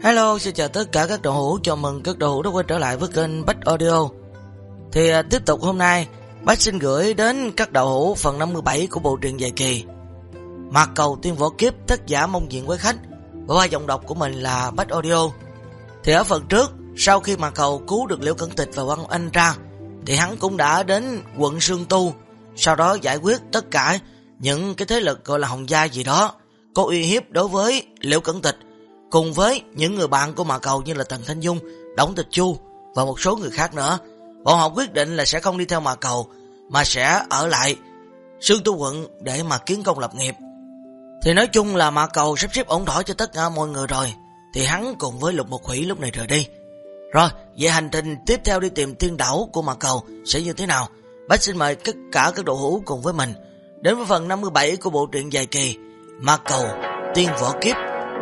Hello, xin chào tất cả các đội hữu, chào mừng các đội hữu đã quay trở lại với kênh Bách Audio. Thì tiếp tục hôm nay, Bách xin gửi đến các đội hữu phần 57 của bộ truyện dài kỳ Mạc Cầu Tiên Võ Kiếp, tác giả Mông Diện Quái Khách, và giọng đọc của mình là Bách Audio. Thì ở phần trước, sau khi Mạc Cầu cứu được Liễu Cẩn Tịch và Văn Anh ra, thì hắn cũng đã đến quận Sương Tu, sau đó giải quyết tất cả những cái thế lực gọi là Hồng Gia gì đó có uy hiếp đối với Liễu Cẩn Tịch, cùng với những người bạn của Mạc Cầu như là Tần Thanh Dung, Đổng Tịch Chu và một số người khác nữa. Bọn họ quyết định là sẽ không đi theo Mạc Cầu mà sẽ ở lại Sương Tu quận để mà kiến công lập nghiệp. Thì nói chung là Mạc Cầu sắp xếp ổn thỏa cho tất cả mọi người rồi, thì hắn cùng với Lục Một Hủy lúc này rời đi. Rồi, về hành trình tiếp theo đi tìm tiên đảo của Mạc Cầu sẽ như thế nào? Bách xin mời tất cả các đội hữu cùng với mình đến với phần 57 của bộ truyện dài kỳ Mạc Cầu Tiên Võ Kiếp.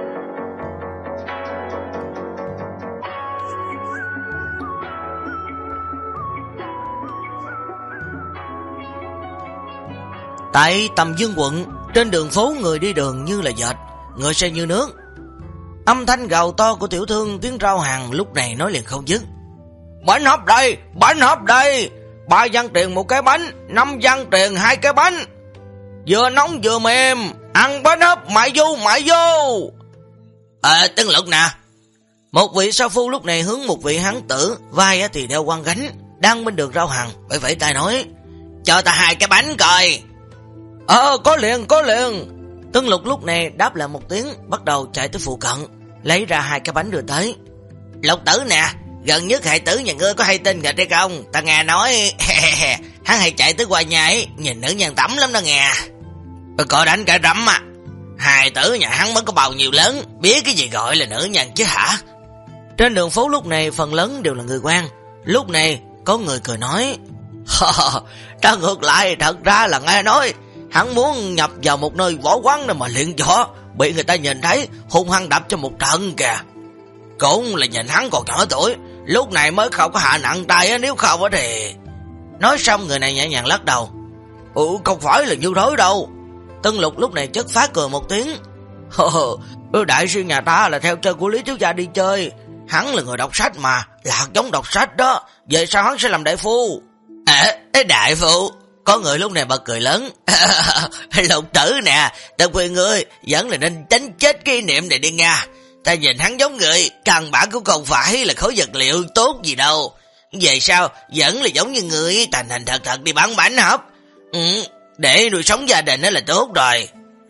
Tại Tầm Dương quận, trên đường phố người đi đường như là dệt, người xe như nước. Âm thanh gào to của tiểu thương tiếng rao hàng lúc này nói liền không dứt. Bánh hấp đây, bánh hấp đây, 3 văn tiền một cái bánh, 5 văn tiền 2 cái bánh. Vừa nóng vừa mềm, ăn bánh hấp mại vô. Tân Lực nè. Một vị sa phu lúc này hướng một vị hán tử, vai thì đeo quăng gánh, đang bên đường rao hàng, vẫy tay nói: cho ta 2 cái bánh coi. Có liền. Tân Lục lúc này đáp lại một tiếng, bắt đầu chạy tới phụ cận, lấy ra 2 cái bánh đưa tới. Lục tử nè, gần nhất hài tử nhà ngươi có hay tin nghịch hay không? Ta nghe nói hắn hay chạy tới qua nhà ấy, nhìn nữ nhân tẩm lắm đó nghe. Coi đánh cả rắm à. Hài tử nhà hắn mới có bao nhiêu lớn, biết cái gì gọi là nữ nhân chứ hả? Trên đường phố lúc này phần lớn đều là người quen. Lúc này có người cười nói: ta ngược lại thật ra là nghe nói hắn muốn nhập vào một nơi võ quán để mà luyện võ, bị người ta nhìn thấy hung hăng đập cho một trận kìa. Cũng là nhìn hắn còn nhỏ tuổi, lúc này mới không có hạ nặng tay á, nếu không thì... Nói xong người này nhẹ nhàng lắc đầu. Không phải là như thế đâu. Tân Lục lúc này chất phát cười một tiếng. Đại sư nhà ta là theo chơi của Lý Thiếu Gia đi chơi, hắn là người đọc sách mà, là giống đọc sách đó, vậy sao hắn sẽ làm đại phu? Đại phu? Có người lúc này bật cười lớn. Lục tử nè, ta khuyên ngươi vẫn là nên tránh chết cái niệm này đi nha. Ta nhìn hắn giống người, căn bản cũng không phải là khối vật liệu tốt gì đâu. Vậy sao vẫn là giống như người thành thành thật đi bán bánh hấp. Để nuôi sống gia đình đó là tốt rồi.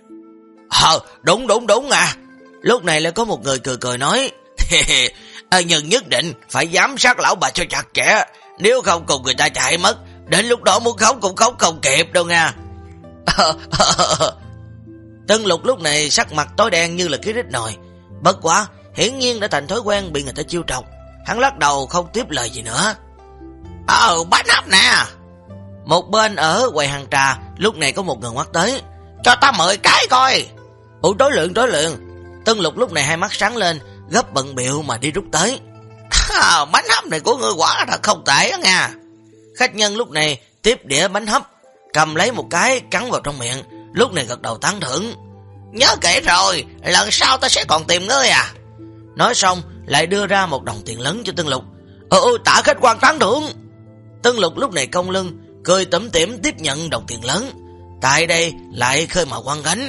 Đúng à. Lúc này lại có một người cười nói. Nhưng nhất định phải giám sát lão bà cho chặt chẽ, nếu không cùng người ta chạy mất, đến lúc đó muốn khóc cũng khóc không kịp đâu nha. Tân Lục lúc này sắc mặt tối đen như là cái rít nồi. Bất quá hiển nhiên đã thành thói quen bị người ta chiêu trọc, hắn lắc đầu không tiếp lời gì nữa. Bánh hấp nè. Một bên ở quầy hàng trà lúc này có một người ngoắt tới. Cho ta 10 cái coi. Tối lượng. Tân Lục lúc này hai mắt sáng lên, gấp bận bịu mà đi rút tới. Bánh hấp này của ngươi quả thật không tệ đó nha. Khách nhân lúc này tiếp đĩa bánh hấp, cầm lấy một cái cắn vào trong miệng, lúc này gật đầu tán thưởng. Nhớ kỹ rồi, lần sau ta sẽ còn tìm ngươi à. Nói xong lại đưa ra 1 đồng tiền lớn cho Tân Lục. Tạ khách quan tán thưởng. Tân Lục lúc này cong lưng, cười tủm tỉm tiếp nhận đồng tiền lớn. Tại đây lại khơi mào quăng gánh.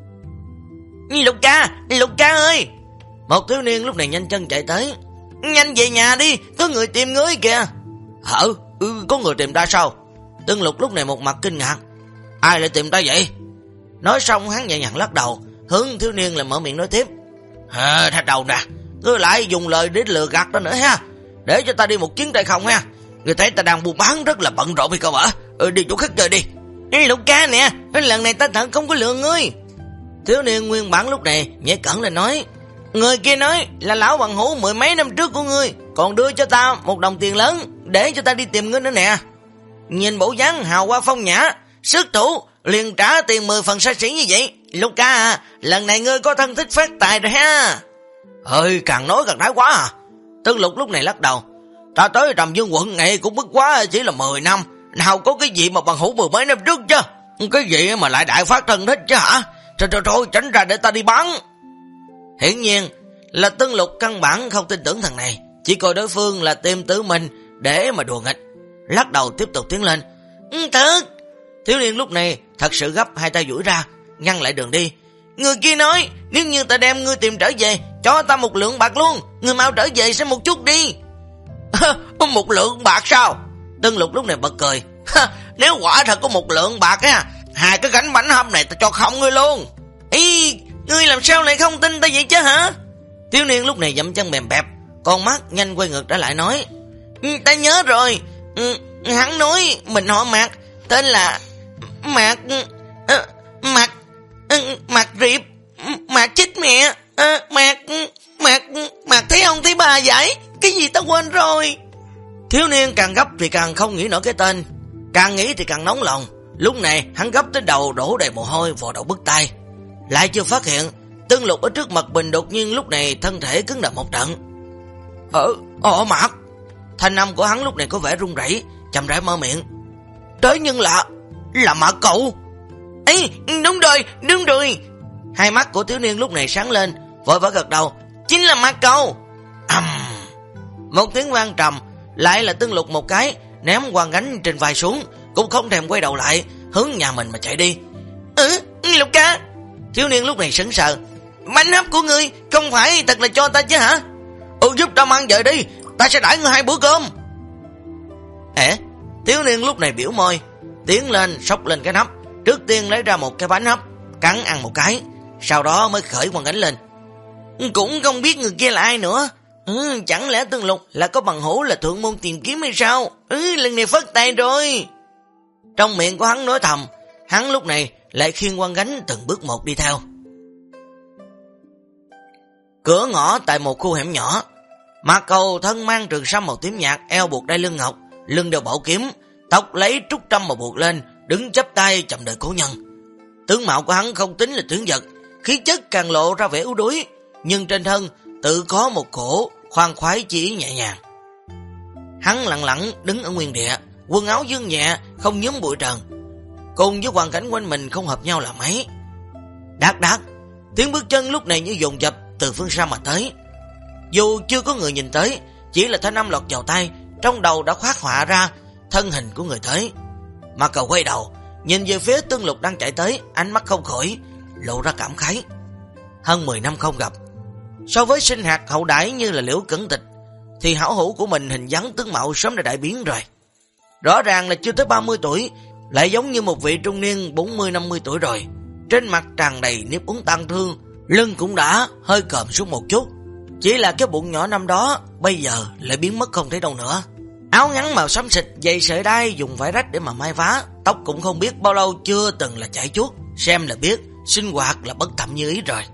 Lục ca ơi. Một thiếu niên lúc này nhanh chân chạy tới. Nhanh về nhà đi, có người tìm ngươi kìa. Có người tìm ta sao? Tân Lục lúc này một mặt kinh ngạc. Ai lại tìm ta vậy? Nói xong hắn nhẹ nhàng lắc đầu, hướng thiếu niên là mở miệng nói tiếp. Thạch đầu nè, ngươi lại dùng lời để lừa gạt ta nữa ha. Để cho ta đi một chuyến tay không ha. Người thấy ta đang buôn bán rất là bận rộn hay không hả? Đi chỗ khác chơi đi. Lục ca nè, lần này ta thật không có lừa ngươi. Thiếu niên nguyên bản lúc này nhẹ cẩn lên nói. Người kia nói là lão bằng hữu 10 mấy năm trước của ngươi, còn đưa cho ta 1 đồng tiền lớn để cho ta đi tìm ngươi nữa nè. Nhìn bộ dáng hào hoa phong nhã, sức thủ liền trả tiền 10 phần xa xỉ như vậy. Lục ca à, lần này ngươi có thân thích phát tài rồi ha. Càng nói càng thái quá à. Tân Lục lúc này lắc đầu. Ta tới Tầm Dương quận này cũng bất quá chỉ là 10 năm, nào có cái gì mà bằng hữu 10 mấy năm trước chứ. Cái gì mà lại đại phát thân thích chứ hả? Thôi, tránh ra để ta đi bán. Hiển nhiên là Tân Lục căn bản không tin tưởng thằng này, chỉ coi đối phương là tìm tử mình để mà đùa nghịch. Lắc đầu tiếp tục tiến lên. Thật. Thiếu niên lúc này thật sự gấp, hai tay duỗi ra ngăn lại đường đi. Người kia nói nếu như ta đem ngươi tìm trở về, cho ta 1 lượng bạc luôn, ngươi mau trở về xem một chút đi. 1 lượng bạc sao? Tân Lục lúc này bật cười. Nếu quả thật có 1 lượng bạc á, 2 cái gánh bánh hâm này ta cho không ngươi luôn. Ý, ngươi làm sao lại không tin ta vậy chứ hả? Thiếu niên lúc này dậm chân bèm bẹp, con mắt nhanh quay ngược trở lại nói. Ta nhớ rồi, hắn nói mình họ Mạc, tên là Mạc Riệp, Mạc chết mẹ, Mạc thấy ông thấy bà vậy, cái gì ta quên rồi. Thiếu niên càng gấp thì càng không nghĩ nổi cái tên, càng nghĩ thì càng nóng lòng. Lúc này hắn gấp tới đầu đổ đầy mồ hôi, vò đầu bứt tai. Lại chưa phát hiện Tân Lục ở trước mặt mình đột nhiên lúc này thân thể cứng đờ một trận. Mạc. Thanh âm của hắn lúc này có vẻ run rẩy, chậm rãi mở miệng. Tới nhưng là Mạc cậu. Ấy, đúng rồi. Hai mắt của thiếu niên lúc này sáng lên, vội vã gật đầu. Chính là Mạc cậu. Một tiếng vang trầm, lại là Tân Lục một cái ném quang gánh trên vai xuống, cũng không thèm quay đầu lại, hướng nhà mình mà chạy đi. Lục ca. Thiếu niên lúc này sững sờ. Bánh hấp của ngươi không phải thật là cho ta chứ hả? Giúp ta mang về đi, ta sẽ đãi ngươi 2 bữa cơm. Thiếu niên lúc này biểu môi, tiến lên xốc lên cái nắp, trước tiên lấy ra một cái bánh hấp, cắn ăn một cái, sau đó mới khởi quang gánh lên. Cũng không biết người kia là ai nữa. Chẳng lẽ Tân Lục là có bằng hữu là thượng môn tìm kiếm hay sao? Lần này phất tay rồi. Trong miệng của hắn nói thầm, hắn lúc này lại khiêng quang gánh từng bước một đi theo. Cửa ngõ tại một khu hẻm nhỏ, Mạc Cầu thân mang trường sam màu tím nhạt, eo buộc đai lưng ngọc, lưng đeo bảo kiếm, tóc lấy trúc trăm mà buộc lên, đứng chắp tay chậm đợi cố nhân. Tướng mạo của hắn không tính là tướng vật, khí chất càng lộ ra vẻ yếu đuối, nhưng trên thân tự có một cổ khoan khoái chỉ nhẹ nhàng. Hắn lặng lặng đứng ở nguyên địa, quần áo dương nhẹ, không nhúm bụi trần, cùng với hoàn cảnh quanh mình không hợp nhau là mấy. Đát đát, tiếng bước chân lúc này như dồn dập từ phương xa mà tới. Dù chưa có người nhìn tới, chỉ là thanh âm lọt vào tai, trong đầu đã khoác họa ra thân hình của người tới. Mạc Cầu quay đầu, nhìn về phía Tân Lục đang chạy tới, ánh mắt không khỏi lộ ra cảm khái. Hơn 10 năm không gặp, so với sinh hạt hậu đãi như là Liễu Cẩn Tịch, thì hảo hữu của mình hình dáng tướng mạo sớm đã đại biến rồi. Rõ ràng là chưa tới 30 tuổi, lại giống như một vị trung niên 40-50 tuổi rồi. Trên mặt tràn đầy nếp uốn tang thương, lưng cũng đã hơi còm xuống một chút. Chỉ là cái bụng nhỏ năm đó bây giờ lại biến mất không thấy đâu nữa. Áo ngắn màu xám xịt, giày sợi đai dùng vải rách để mà may vá, tóc cũng không biết bao lâu chưa từng là chải chuốt, xem là biết sinh hoạt là bất tẩm như ý rồi.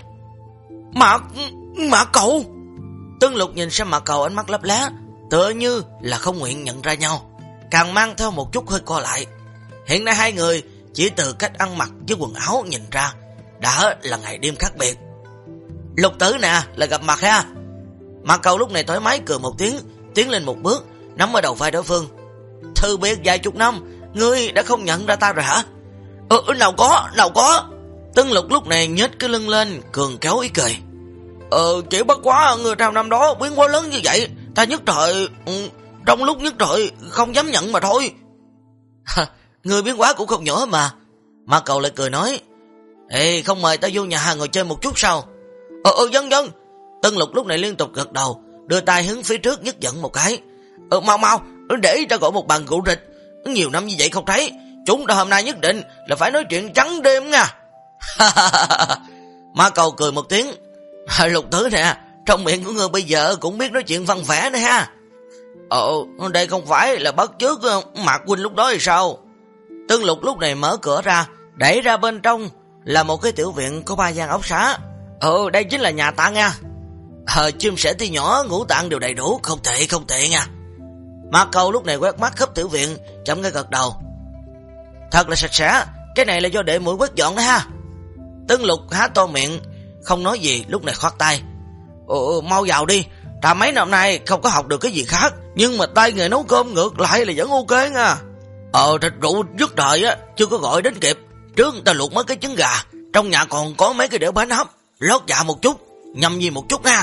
Mạc cậu. Tân Lục nhìn xem Mạc Cầu, ánh mắt lấp lé, tựa như là không nguyện nhận ra nhau, càng mang theo một chút hơi co lại. Hiện nay hai người chỉ từ cách ăn mặc với quần áo nhìn ra đã là ngày đêm khác biệt. Lục tử nè, là gặp mặt ha. Mạc Cầu lúc này thoải mái cười một tiếng, tiến lên một bước, nắm ở đầu vai đối phương. Thư biệt vài chục năm, ngươi đã không nhận ra ta rồi hả? Nào có. Tân Lục lúc này nhếch cái lưng lên, cường kéo ý cười. Chỉ bất quá người trong năm đó biến quá lớn như vậy, ta nhất thời, trong lúc nhất thời không dám nhận mà thôi. Người biến quá cũng không nhỏ mà. Mạc Cầu lại cười nói. Không mời ta vô nhà ngồi chơi một chút sao? Dân. Tân Lục lúc này liên tục gật đầu, đưa tay hướng phía trước nhấc giận một cái. Mau, để ta gọi một bàn rượu rịch. Nhiều năm như vậy không thấy, chúng ta hôm nay nhất định là phải nói chuyện trắng đêm nha. Mạc Cầu cười một tiếng. Lục tử nè, trong miệng của ngươi bây giờ cũng biết nói chuyện văn vẻ đấy ha. Đây không phải là bắt chước Mạc huynh lúc đó thì sao? Tân Lục lúc này mở cửa ra, đẩy ra bên trong là một cái tiểu viện có 3 gian ốc xá. Đây chính là nhà ta nha. Chim sẻ tuy nhỏ, ngũ tạng đều đầy đủ, không tệ nha. Mạc Cầu lúc này quét mắt khắp tiểu viện, chậm ngay gật đầu. Thật là sạch sẽ, cái này là do đệ muội quét dọn đấy ha. Tân Lục há to miệng, không nói gì, lúc này khoát tay. Mau vào đi, ta mấy năm nay không có học được cái gì khác, nhưng mà tay nghề nấu cơm ngược lại là vẫn ok nha. Thịt rượu trước đời á, chưa có gọi đến kịp. Trước ta luộc mấy cái trứng gà, trong nhà còn có mấy cái đĩa bánh hấp, lót dạ một chút, nhâm nhi một chút nha.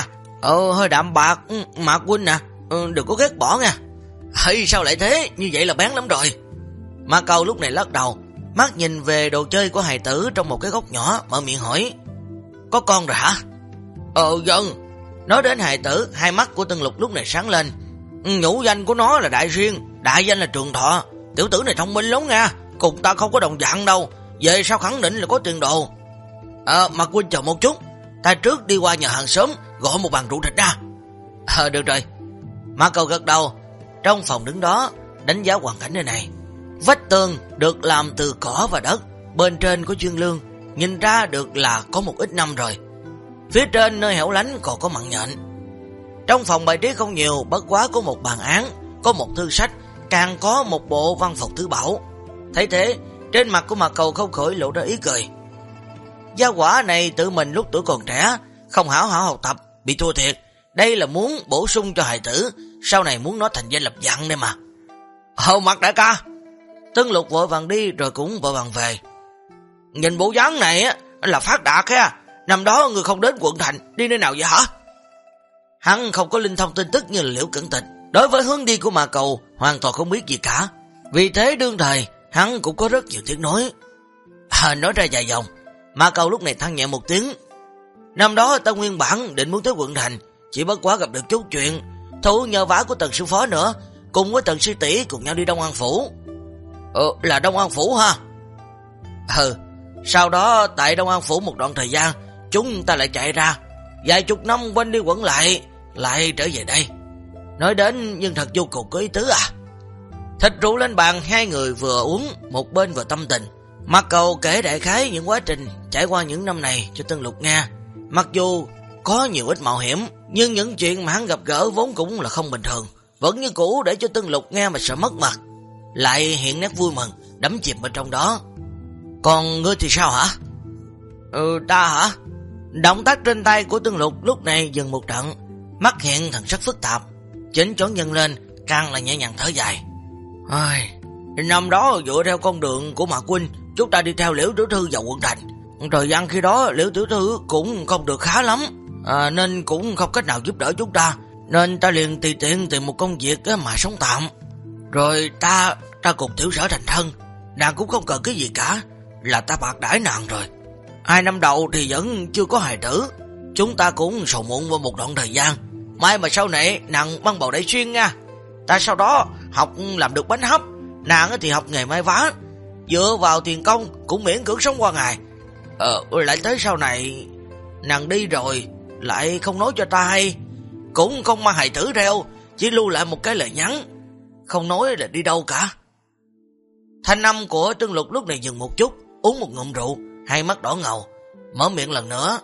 Hơi đạm bạc, Mạc huynh nè, đừng có ghét bỏ nha. Hay sao lại thế, như vậy là bén lắm rồi. Mạc Cầu lúc này lắc đầu, mắt nhìn về đồ chơi của hài tử trong một cái góc nhỏ, mở miệng hỏi: có con rồi hả? Vâng. Nói đến hài tử, hai mắt của Tân Lục lúc này sáng lên. Nhũ danh của nó là Đại Xuyên, đại danh là Trường Thọ. Tiểu tử này thông minh lắm nha, cùng ta không có đồng dạng đâu, về sao khẳng định là có tiền đồ. Mạc huynh chờ một chút, ta trước đi qua nhà hàng xóm gọi một bàn rượu thịt ra. Được rồi. Mạc Cầu gật đầu. Trong phòng đứng đó, đánh giá hoàn cảnh nơi này. Vách tường được làm từ cỏ và đất, bên trên có chuyên lương, nhìn ra được là có một ít năm rồi. Phía trên nơi hẻo lánh còn có mặn nhện. Trong phòng bài trí không nhiều, bất quá có một bàn án, có một thư sách, càng có một bộ văn phòng tứ bảo. Thấy thế, trên mặt của Mạc Cầu không khỏi lộ ra ý cười. Gia quả này tự mình lúc tuổi còn trẻ, không hảo hảo học tập, bị thua thiệt. Đây là muốn bổ sung cho hài tử, sau này muốn nó thành danh lập vạn đây mà. Mạc đại ca. Tân Lục vội vàng đi rồi cũng vội vàng về. Nhìn bộ dáng này á là phát đạt á. Năm đó người không đến quận thành, đi nơi nào vậy hả? Hắn không có linh thông tin tức như là Liễu Cẩn Tịch, đối với hướng đi của Mạc Cầu hoàn toàn không biết gì cả. Vì thế đương thời hắn cũng có rất nhiều tiếng nói. Nói ra dài dòng, Mạc Cầu lúc này than nhẹ một tiếng. Năm đó ta nguyên bản định muốn tới quận thành, chỉ bất quá gặp được chút chuyện, thủ nhờ vả của Tần sư phó nữa, cùng với Tần sư tỷ cùng nhau đi Đông An phủ. Là Đông An phủ ha? Sau đó tại Đông An phủ một đoạn thời gian, chúng ta lại chạy ra, vài chục năm quanh đi quẩn lại trở về đây. Nói đến nhưng thật vô cùng có ý tứ à. Thịt rượu lên bàn, hai người vừa uống, một bên vừa tâm tình. Mạc Cầu kể đại khái những quá trình trải qua những năm này cho Tân Lục nghe. Mặc dù có nhiều ít mạo hiểm, nhưng những chuyện mà hắn gặp gỡ vốn cũng là không bình thường, vẫn như cũ để cho Tân Lục nghe mà sợ mất mặt, lại hiện nét vui mừng, đắm chìm bên trong đó. Còn ngươi thì sao hả? Ta hả? Động tác trên tay của Tân Lục lúc này dừng một trận, mắt hiện thần sắc phức tạp, chỉnh chón nhân lên, càng là nhẹ nhàng thở dài. Năm đó dựa theo con đường của Mạc huynh, chúng ta đi theo Liễu tiểu thư vào quận thành. Thời gian khi đó Liễu tiểu thư cũng không được khá lắm, nên cũng không cách nào giúp đỡ chúng ta, nên ta liền tùy tiện tìm một công việc mà sống tạm. Rồi ta cùng tiểu sở thành thân, nàng cũng không cần cái gì cả, là ta bạc đãi nàng rồi. 2 năm đầu thì vẫn chưa có hài tử, chúng ta cũng sầu muộn vào một đoạn thời gian. Mai mà sau này nàng mang bầu Đại Xuyên nha, ta sau đó học làm được bánh hấp, nàng thì học nghề may vá, dựa vào tiền công cũng miễn cưỡng sống qua ngày. Lại tới sau này nàng đi rồi lại không nói cho ta hay, cũng không mang hài tử theo, chỉ lưu lại một cái lời nhắn, không nói là đi đâu cả. Thanh âm của Tân Lục lúc này dừng một chút, uống một ngụm rượu, hai mắt đỏ ngầu, mở miệng lần nữa.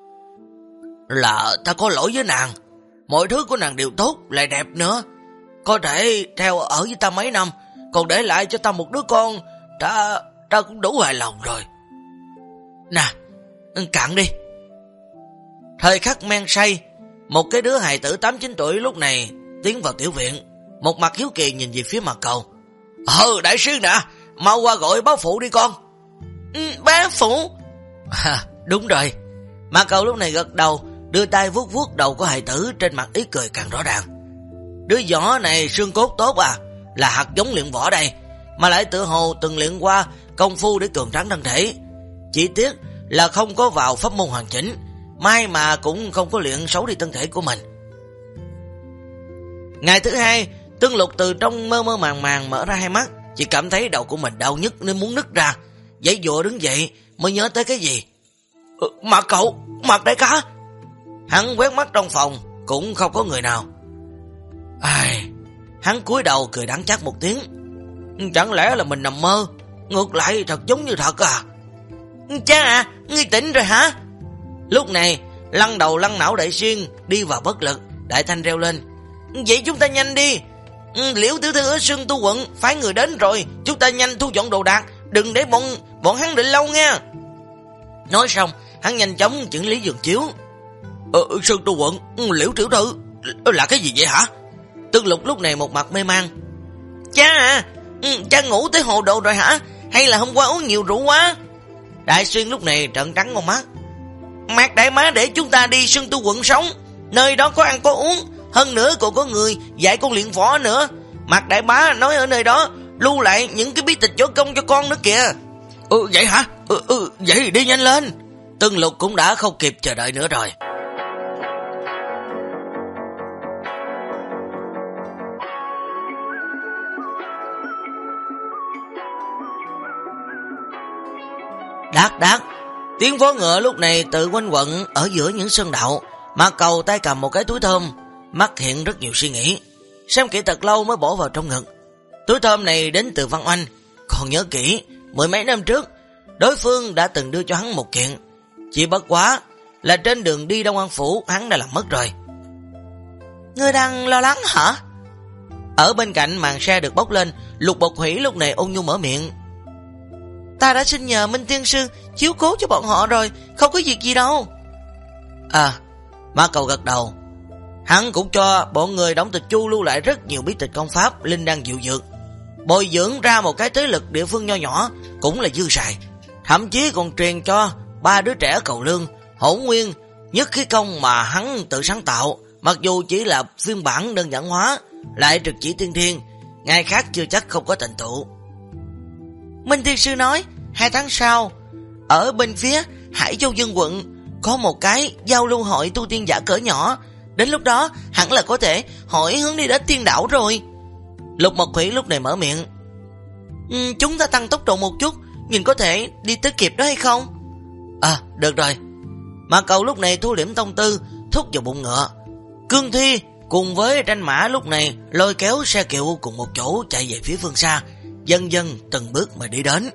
Là ta có lỗi với nàng, mọi thứ của nàng đều tốt, lại đẹp nữa, có thể theo ở với ta mấy năm, còn để lại cho ta một đứa con, ta cũng đủ hài lòng rồi. Nè, cạn đi. Thời khắc men say, một cái đứa hài tử 8-9 tuổi lúc này tiến vào tiểu viện, một mặt hiếu kỳ nhìn về phía Mạc Cầu. Đại sư nè, mau qua gọi bá phụ đi con. Bá phụ? Đúng rồi. Mạc Cầu lúc này gật đầu, đưa tay vuốt vuốt đầu của hài tử, trên mặt ý cười càng rõ ràng. Đứa nhỏ này xương cốt tốt à, là hạt giống luyện võ đây, mà lại tự hồ từng luyện qua công phu để cường tráng thân thể. Chỉ tiếc là không có vào pháp môn hoàn chỉnh, may mà cũng không có luyện xấu đi thân thể của mình. Ngày thứ hai, Tân Lục từ trong mơ mơ màng màng mở ra hai mắt, chỉ cảm thấy đầu của mình đau nhức nên muốn nứt ra, giãy giụa đứng dậy mới nhớ tới cái gì. Mạc cậu, Mạc đại ca. Hắn quét mắt trong phòng, cũng không có người nào. Hắn cúi đầu cười đắng chát một tiếng. Chẳng lẽ là mình nằm mơ, ngược lại thật giống như thật à? Cha à, ngươi tỉnh rồi hả? Lúc này lăn đầu lăn não Đại Xuyên đi vào bất lực, đại thanh reo lên. Vậy chúng ta nhanh đi, Liễu tiểu thư ở Sơn Tu quận phái người đến rồi, chúng ta nhanh thu dọn đồ đạc, đừng để bọn hắn định lâu nha. Nói xong hắn nhanh chóng chỉnh lý giường chiếu. Sơn Tu quận, Liễu tiểu thư là cái gì vậy hả? Tân Lục lúc này một mặt mê man. Cha à, cha ngủ tới hồ đồ rồi hả? Hay là hôm qua uống nhiều rượu quá? Đại Xuyên lúc này trợn trắng con mắt. Mạc đại má để chúng ta đi Sơn Tu quận sống, Nơi đó có ăn có uống, hơn nữa còn có người dạy con luyện võ nữa. Mạc đại bá nói ở nơi đó lưu lại những cái bí tịch võ công cho con nữa kìa. Vậy hả? Vậy đi nhanh lên. Tân Lục cũng đã không kịp chờ đợi nữa rồi. Đát đát, tiếng vó ngựa lúc này tự quanh quẩn ở giữa những sơn đạo. Mạc Cầu tay cầm một cái túi thơm, mắt hiện rất nhiều suy nghĩ. Xem kỹ thật lâu mới bỏ vào trong ngực. Túi thơm này đến từ Văn Oanh. Còn nhớ kỹ, mười mấy năm trước đối phương đã từng đưa cho hắn một kiện. Chỉ bất quá là trên đường đi Đông An Phủ hắn đã làm mất rồi. Ngươi đang lo lắng hả? Ở bên cạnh màn xe được bốc lên, Lục Bộc Hủy lúc này ôn nhu mở miệng. Ta đã xin nhờ Minh Tiên Sư chiếu cố cho bọn họ rồi, không có việc gì đâu. Mạc Cầu gật đầu. Hắn cũng cho bọn người Đổng Tịch Chu lưu lại rất nhiều bí tịch công pháp, linh đan diệu dược, bồi dưỡng ra một cái thế lực địa phương nho nhỏ cũng là dư xài. Thậm chí còn truyền cho 3 đứa trẻ Cầu Lương, Hổ Nguyên, Nhất Khí Công mà hắn tự sáng tạo, mặc dù chỉ là phiên bản đơn giản hóa, lại trực chỉ tiên thiên, ngày khác chưa chắc không có thành tựu. Minh Tiên Sư nói 2 tháng sau ở bên phía Hải Châu Dân quận có một cái giao lưu hội tu tiên giả cỡ nhỏ, đến lúc đó hẳn là có thể hỏi hướng đi đến tiên đảo rồi. Lục Mộc Hủy lúc này mở miệng. Chúng ta tăng tốc độ một chút, nhìn có thể đi tới kịp đó hay không? Được rồi. Mạc Cầu lúc này thu liễm tông tư, thúc vào bụng ngựa. Cương Thi cùng với Tranh Mã lúc này lôi kéo xe kiệu cùng một chỗ chạy về phía phương xa, dần dần từng bước mà đi đến.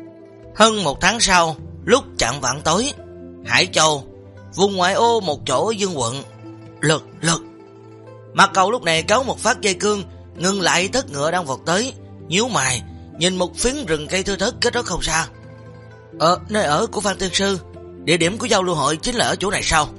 Hơn 1 tháng sau, lúc chạng vạng tối, Hải Châu, vùng ngoại ô một chỗ ở Dương quận. Lực. Mạc Cầu lúc này kéo một phát dây cương, ngừng lại thất ngựa đang vọt tới, nhíu mày, nhìn một phiến rừng cây thưa thớt cách đó không xa. Nơi ở của Phan Tiên Sư, địa điểm của giao lưu hội chính là ở chỗ này sao?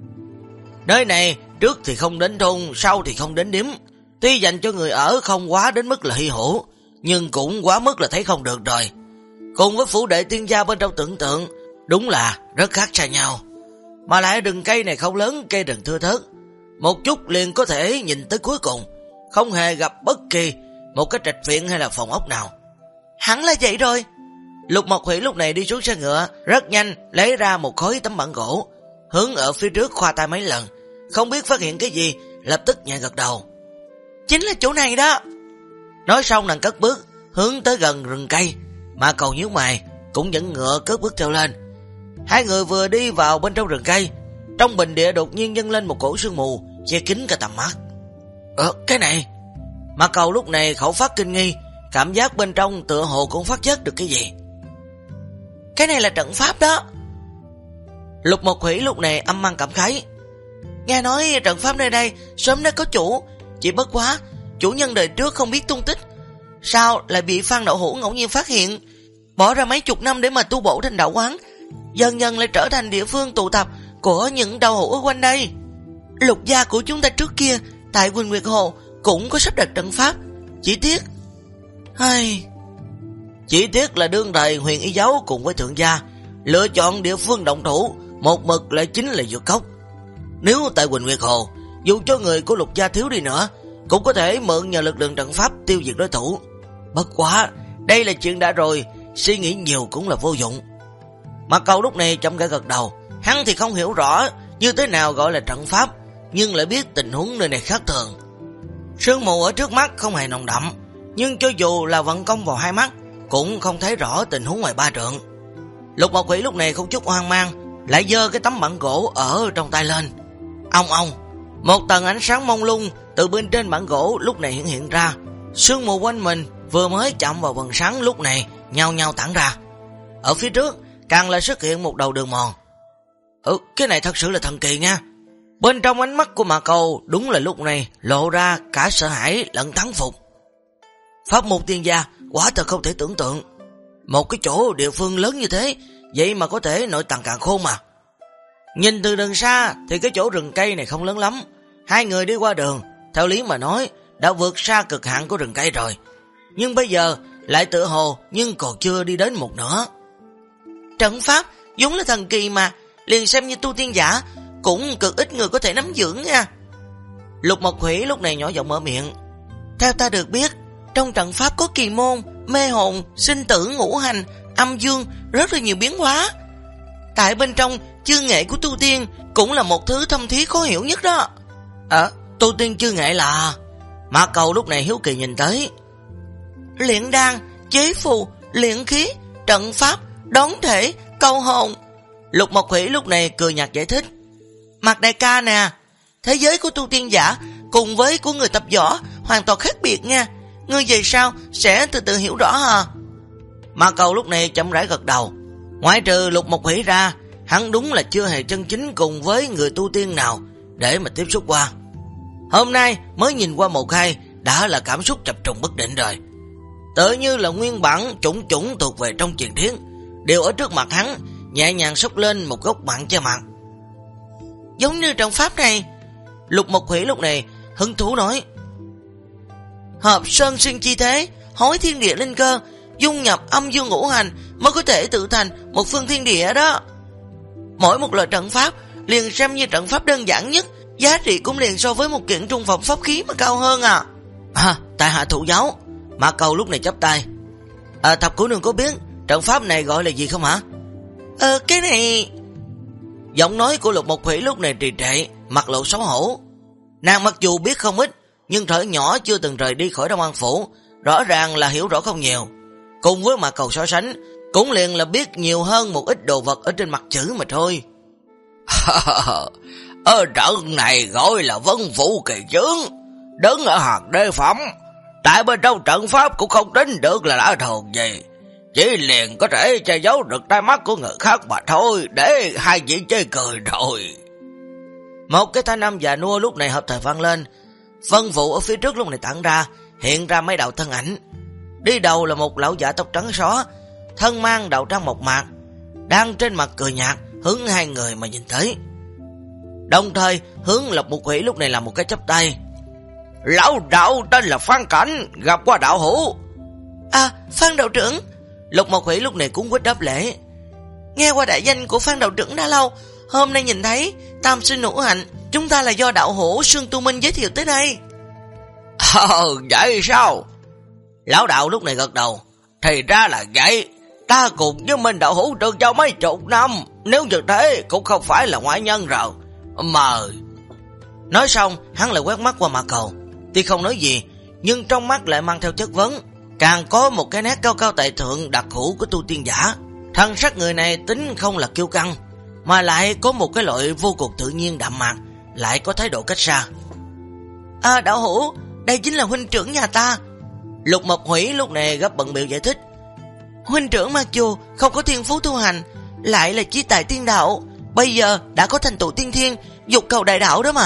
Nơi này trước thì không đến thôn, sau thì không đến điếm. Tuy dành cho người ở không quá đến mức là hy hữu, nhưng cũng quá mức là thấy không được rồi. Cùng với phủ đệ tiên gia bên trong tưởng tượng, đúng là rất khác xa nhau. Mà lại rừng cây này không lớn, cây rừng thưa thớt, một chút liền có thể nhìn tới cuối cùng, không hề gặp bất kỳ một cái trạch viện hay là phòng ốc nào. Hẳn là vậy rồi. Lục Mộc Hủy lúc này đi xuống xe ngựa, rất nhanh lấy ra một khối tấm bản gỗ, hướng ở phía trước khoa tay mấy lần, không biết phát hiện cái gì, lập tức nhẹ gật đầu. Chính là chỗ này đó. Nói xong nàng cất bước hướng tới gần rừng cây. Mạc Cầu nhíu mày, cũng dẫn ngựa cất bước theo lên. Hai người vừa đi vào bên trong rừng cây, trong bình địa đột nhiên dâng lên một cổ sương mù che kín cả tầm mắt. Cái này. Mạc Cầu lúc này khẩu phát kinh nghi, cảm giác bên trong tựa hồ cũng phát giác được cái gì. Cái này là trận pháp đó. Lục Mộc Hủy lúc này âm mang cảm khái. Nghe nói trận pháp nơi đây sớm đã có chủ, chỉ bất quá chủ nhân đời trước không biết tung tích, sao lại bị Phan Đậu Hữu ngẫu nhiên phát hiện, bỏ ra mấy chục năm để mà tu bổ thành đạo quán, dần dần lại trở thành địa phương tụ tập của những đạo hữu ở quanh đây. Lục gia của chúng ta trước kia tại Quỳnh Nguyệt Hồ cũng có sắp đặt trận pháp, chỉ tiếc là đương thời Huyền Y giáo cùng với thượng gia lựa chọn địa phương động thủ một mực lại chính là Dược Cốc. Nếu tại Quỳnh Nguyệt Hồ, dù cho người của Lục gia thiếu đi nữa, cũng có thể mượn nhờ lực lượng trận pháp tiêu diệt đối thủ. Bất quá đây là chuyện đã rồi, suy nghĩ nhiều cũng là vô dụng. Mạc Cầu lúc này chậm rãi gật đầu. Hắn thì không hiểu rõ như thế nào gọi là trận pháp, nhưng lại biết tình huống nơi này khác thường. Sương mù ở trước mắt không hề nồng đậm, nhưng cho dù là vận công vào 2 mắt cũng không thấy rõ tình huống ngoài 3 trượng. Lục Mộc Hủy lúc này không chút hoang mang, lại giơ cái tấm bản gỗ ở trong tay lên. Ong, một tầng ánh sáng mông lung từ bên trên bản gỗ lúc này hiện ra. Sương mù quanh mình vừa mới chạm vào vầng sáng lúc này nhao nhao tản ra. Ở phía trước càng là xuất hiện một đầu đường mòn. Cái này thật sự là thần kỳ nha. Bên trong ánh mắt của Mạc Cầu đúng là lúc này lộ ra cả sợ hãi lẫn thắng phục. Pháp môn tiên gia quả thật không thể tưởng tượng. Một cái chỗ địa phương lớn như thế, vậy mà có thể nội tàng càn khôn mà. Nhìn từ đằng xa thì cái chỗ rừng cây này không lớn lắm. Hai người đi qua đường, theo lý mà nói đã vượt xa cực hạn của rừng cây rồi, nhưng bây giờ lại tựa hồ nhưng còn chưa đi đến một nửa. Trận pháp vốn là thần kỳ mà, liền xem như tu tiên giả cũng cực ít người có thể nắm giữ nha. Lục Mộc Hủy lúc này nhỏ giọng mở miệng. Theo ta được biết, trong trận pháp có kỳ môn, mê hồn, sinh tử, ngũ hành, âm dương, rất là nhiều biến hóa. Tại bên trong, chương nghệ của tu tiên cũng là một thứ thâm thúy khó hiểu nhất đó. Tu tiên chương nghệ là... Mã Cầu lúc này hiếu kỳ nhìn tới. Luyện đan, chế phù, luyện khí, trận pháp, đón thể, câu hồn. Lục Mộc Hủy lúc này cười nhạt giải thích. Mạc đại ca nè, thế giới của tu tiên giả cùng với của người tập võ hoàn toàn khác biệt nha. Ngươi về sau sẽ từ từ hiểu rõ hả? Mã Cầu lúc này chậm rãi gật đầu. Ngoại trừ Lục Mộc Hủy ra, hắn đúng là chưa hề chân chính cùng với người tu tiên nào để mà tiếp xúc qua. Hôm nay mới nhìn qua một hai đã là cảm xúc chập trùng bất định rồi. Tự như là nguyên bản chủng chủng thuộc về trong truyền thuyết đều ở trước mặt hắn, nhẹ nhàng xốc lên một góc mặn che mặt. Giống như trận pháp này. Lục Mộc Hủy lúc này hứng thú nói. Hợp sơn sinh chi thế, hối thiên địa linh cơ, dung nhập âm dương ngũ hành mới có thể tự thành một phương thiên địa đó. Mỗi một loại trận pháp liền xem như trận pháp đơn giản nhất, giá trị cũng liền so với một kiện trung phẩm pháp khí mà cao hơn à. Tại hạ thụ giáo. Mã Cầu lúc này chắp tay. Thập Cửu Nương có biết trận pháp này gọi là gì không hả? Cái này... Giọng nói của Lục Mộc Hủy lúc này trì trệ, mặt lộ xấu hổ. Nàng mặc dù biết không ít, nhưng thời nhỏ chưa từng rời đi khỏi Đông An Phủ, rõ ràng là hiểu rõ không nhiều. Cùng với Mã Cầu so sánh, cũng liền là biết nhiều hơn một ít đồ vật ở trên mặt chữ mà thôi. Ở trận này gọi là Vân Vũ Kỳ Chướng, đứng ở hàng đế phẩm. Tại bên trong trận pháp cũng không tính được là đã thường gì, chỉ liền có thể che giấu được tai mắt của người khác mà thôi, để hai vị chơi cười rồi. Một cái thanh âm già nua lúc này hợp thời vang lên. Vân vụ ở phía trước lúc này tản ra, hiện ra mấy đạo thân ảnh. Đi đầu là một lão giả tóc trắng xóa, thân mang đạo trang mộc mạc, đang trên mặt cười nhạt hướng hai người mà nhìn tới. Đồng thời hướng Lục Mộc Hủy lúc này làm một cái chắp tay. Lão đạo tên là Phan Cảnh, gặp qua đạo hữu. Phan đạo trưởng. Lục Mộc Hủy lúc này cũng quýt đáp lễ. Nghe qua đại danh của Phan đạo trưởng đã lâu, hôm nay nhìn thấy tam sinh ngũ hạnh, chúng ta là do đạo hữu Sương Tu Minh giới thiệu tới đây. Vậy sao? Lão đạo lúc này gật đầu. Thì ra là vậy. Ta cùng với Minh đạo hữu trường giao mấy chục năm, nếu như thế cũng không phải là ngoại nhân rồi. Mời. Nói xong hắn lại quét mắt qua Mã Cầu. Tuy không nói gì, nhưng trong mắt lại mang theo chất vấn, càng có một cái nét cao cao tại thượng đặc hữu của tu tiên giả. Thân sắc người này tính không là kiêu căng, mà lại có một cái loại vô cùng tự nhiên đạm mạc, lại có thái độ cách xa. Đạo hữu, đây chính là huynh trưởng nhà ta. Lục Mộc Hủy lúc này gấp bận bịu giải thích. Huynh trưởng mặc dù không có thiên phú tu hành, lại là chí tài tiên đạo, bây giờ đã có thành tựu tiên thiên, dục cầu đại đạo đó mà.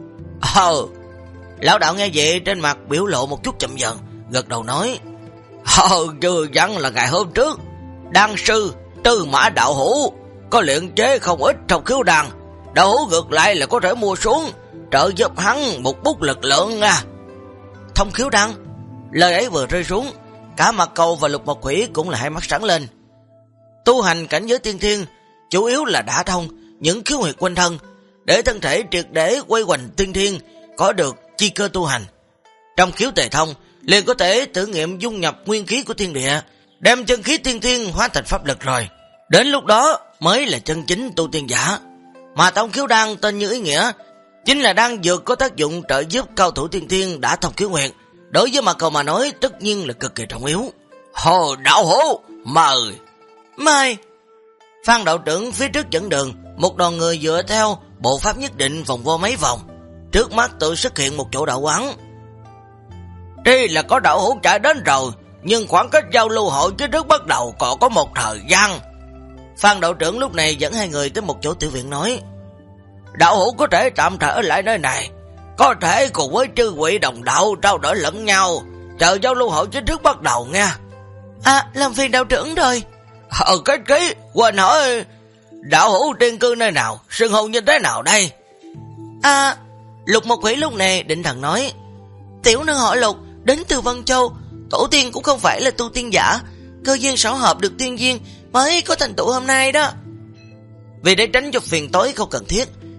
Lão đạo nghe vậy trên mặt biểu lộ một chút chậm dần, gật đầu nói. Chưa dặn là ngày hôm trước, đan sư Tư Mã đạo hữu có luyện chế không ít thông khiếu đan, đạo hữu ngược lại là có thể mua xuống, trợ giúp hắn một bút lực lượng à. Thông khiếu đan? Lời ấy vừa rơi xuống, cả Mạc Cầu và Lục Mộc Hủy cũng là hai mắt sáng lên. Tu hành cảnh giới tiên thiên chủ yếu là đả thông những khiếu huyệt quanh thân, để thân thể triệt để quay quanh tiên thiên, có được chi cơ tu hành. Trong khiếu tề thông liền có thể thử nghiệm dung nhập nguyên khí của thiên địa, đem chân khí tiên thiên hóa thành pháp lực rồi. Đến lúc đó mới là chân chính tu tiên giả. Mà thông khiếu đan tên như ý nghĩa, chính là đan dược có tác dụng trợ giúp cao thủ tiên thiên đã thông khiếu huyệt. Đối với Mạc Cầu mà nói tất nhiên là cực kỳ trọng yếu. Hồ đạo hữu, mời. Phan đạo trưởng phía trước dẫn đường, một đoàn người dựa theo bộ pháp nhất định vòng vo mấy vòng. Trước mắt tự xuất hiện một chỗ đạo quán. Đây là có đạo hữu chạy đến rồi, nhưng khoảng cách giao lưu hội chính thức bắt đầu còn có một thời gian. Phan đạo trưởng lúc này dẫn hai người tới một chỗ tiểu viện nói. Đạo hữu có thể tạm thời ở lại nơi này, có thể cùng với chư vị đồng đạo trao đổi lẫn nhau, chờ giao lưu hội chính thức bắt đầu nha. Làm phiền đạo trưởng rồi. Cái ký, quên hỏi, đạo hữu tiên cư nơi nào, xưng hô như thế nào đây? Lục Mộc Hủy lúc này định thần nói. Tiểu nương họ Lục, đến từ Vân Châu, tổ tiên cũng không phải là tu tiên giả, cơ duyên xảo hợp được tiên duyên mới có thành tựu hôm nay đó. Vì để tránh cho phiền tối không cần thiết,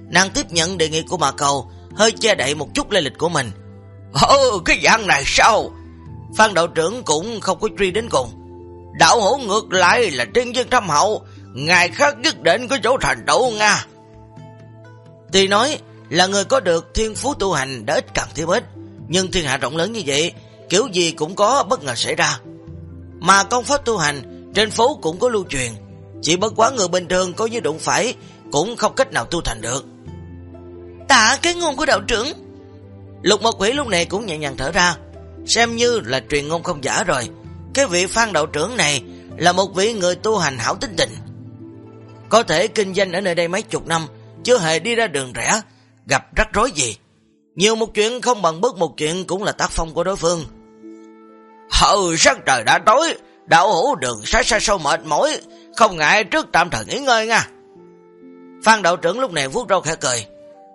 Nàng tiếp nhận đề nghị của Mạc Cầu, hơi che đậy một chút lai lịch của mình. Cái dạng này sao? Phan đạo trưởng cũng không có truy đến cùng. Đạo hữu ngược lại là tiên nhân thâm hậu, ngày khác nhất định có chỗ thành tựu nha. Tuy nói là người có được thiên phú tu hành đã ít càng thiếu ít, nhưng thiên hạ rộng lớn như vậy, kiểu gì cũng có bất ngờ xảy ra. Mà công pháp tu hành trên phố cũng có lưu truyền, chỉ bất quá người bình thường có như đụng phải cũng không cách nào tu thành được. Tạ cái ngôn của đạo trưởng. Lục Mộc Quỷ lúc này cũng nhẹ nhàng thở ra, xem như là truyền ngôn không giả rồi. Cái vị Phan đạo trưởng này là một vị người tu hành hảo tính tình, có thể kinh doanh ở nơi đây mấy chục năm, chưa hề đi ra đường rẽ, gặp rắc rối gì. Nhiều một chuyện không bằng bất một chuyện cũng là tác phong của đối phương. Sắc trời đã tối, đạo hữu đường xa sâu mệt mỏi, không ngại trước tạm thời nghỉ ngơi nha. Phan đạo trưởng lúc này vuốt râu khẽ cười.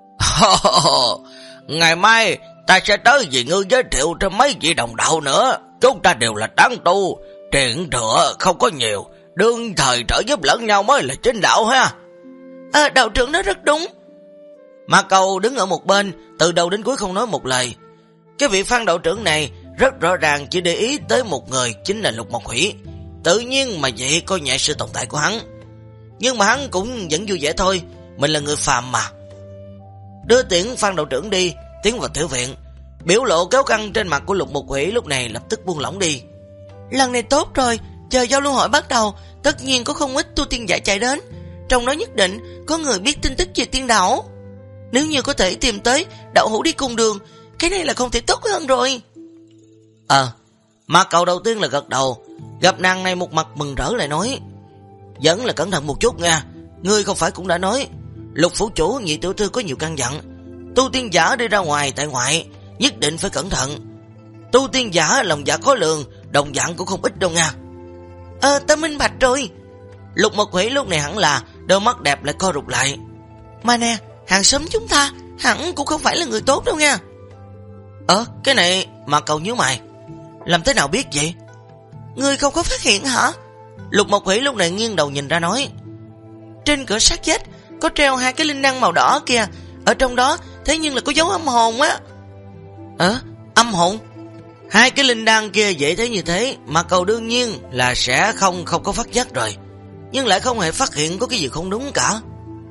Ngày mai ta sẽ tới vì ngươi giới thiệu cho mấy vị đồng đạo nữa. Chúng ta đều là tán tu, chuyện thừa không có nhiều, đương thời trợ giúp lẫn nhau mới là chính đạo ha. Đạo trưởng nói rất đúng. Mạc Cầu đứng ở một bên, từ đầu đến cuối không nói một lời. Cái vị Phan đạo trưởng này rất rõ ràng chỉ để ý tới một người, chính là Lục Mộc Hủy. Tự nhiên mà vậy coi nhẹ sự tồn tại của hắn. Nhưng mà hắn cũng vẫn vui vẻ thôi, mình là người phàm mà. Đưa tiễn Phan đạo trưởng đi, tiến vào tiểu viện. Biểu lộ kéo căng trên mặt của Lục Mộc Hủy lúc này lập tức buông lỏng đi. Lần này tốt rồi, chờ giao lưu hội bắt đầu, tất nhiên có không ít tu tiên giả chạy đến, trong đó nhất định có người biết tin tức về tiên đạo. Nếu như có thể tìm tới đạo hữu đi cùng đường, cái này là không thể tốt hơn rồi. Mạc Cầu đầu tiên là gật đầu, gặp nàng này một mặt mừng rỡ lại nói, vẫn là cẩn thận một chút nha. Ngươi không phải cũng đã nói Lục phủ chủ nhị tiểu thư có nhiều căn dặn, tu tiên giả đi ra ngoài tại ngoại nhất định phải cẩn thận. Tu tiên giả lòng dạ khó lường, đồng dạng cũng không ít đâu nha. Ta minh bạch rồi. Lục Mộc Hủy lúc này hẳn là đôi mắt đẹp lại co rụt lại. Mà nè, hàng xóm chúng ta hẳn cũng không phải là người tốt đâu nha. Cái này mà Cầu nhíu mày, làm thế nào biết vậy? Ngươi không có phát hiện hả? Lục Mộc Hủy lúc này nghiêng đầu nhìn ra nói, trên cửa sát vách có treo 2 cái linh đăng màu đỏ kìa, ở trong đó thế nhưng là có dấu âm hồn á. Âm hồn? 2 cái linh đăng kia dễ thấy như thế, mà Cầu đương nhiên là sẽ không có phát giác rồi, nhưng lại không hề phát hiện có cái gì không đúng cả.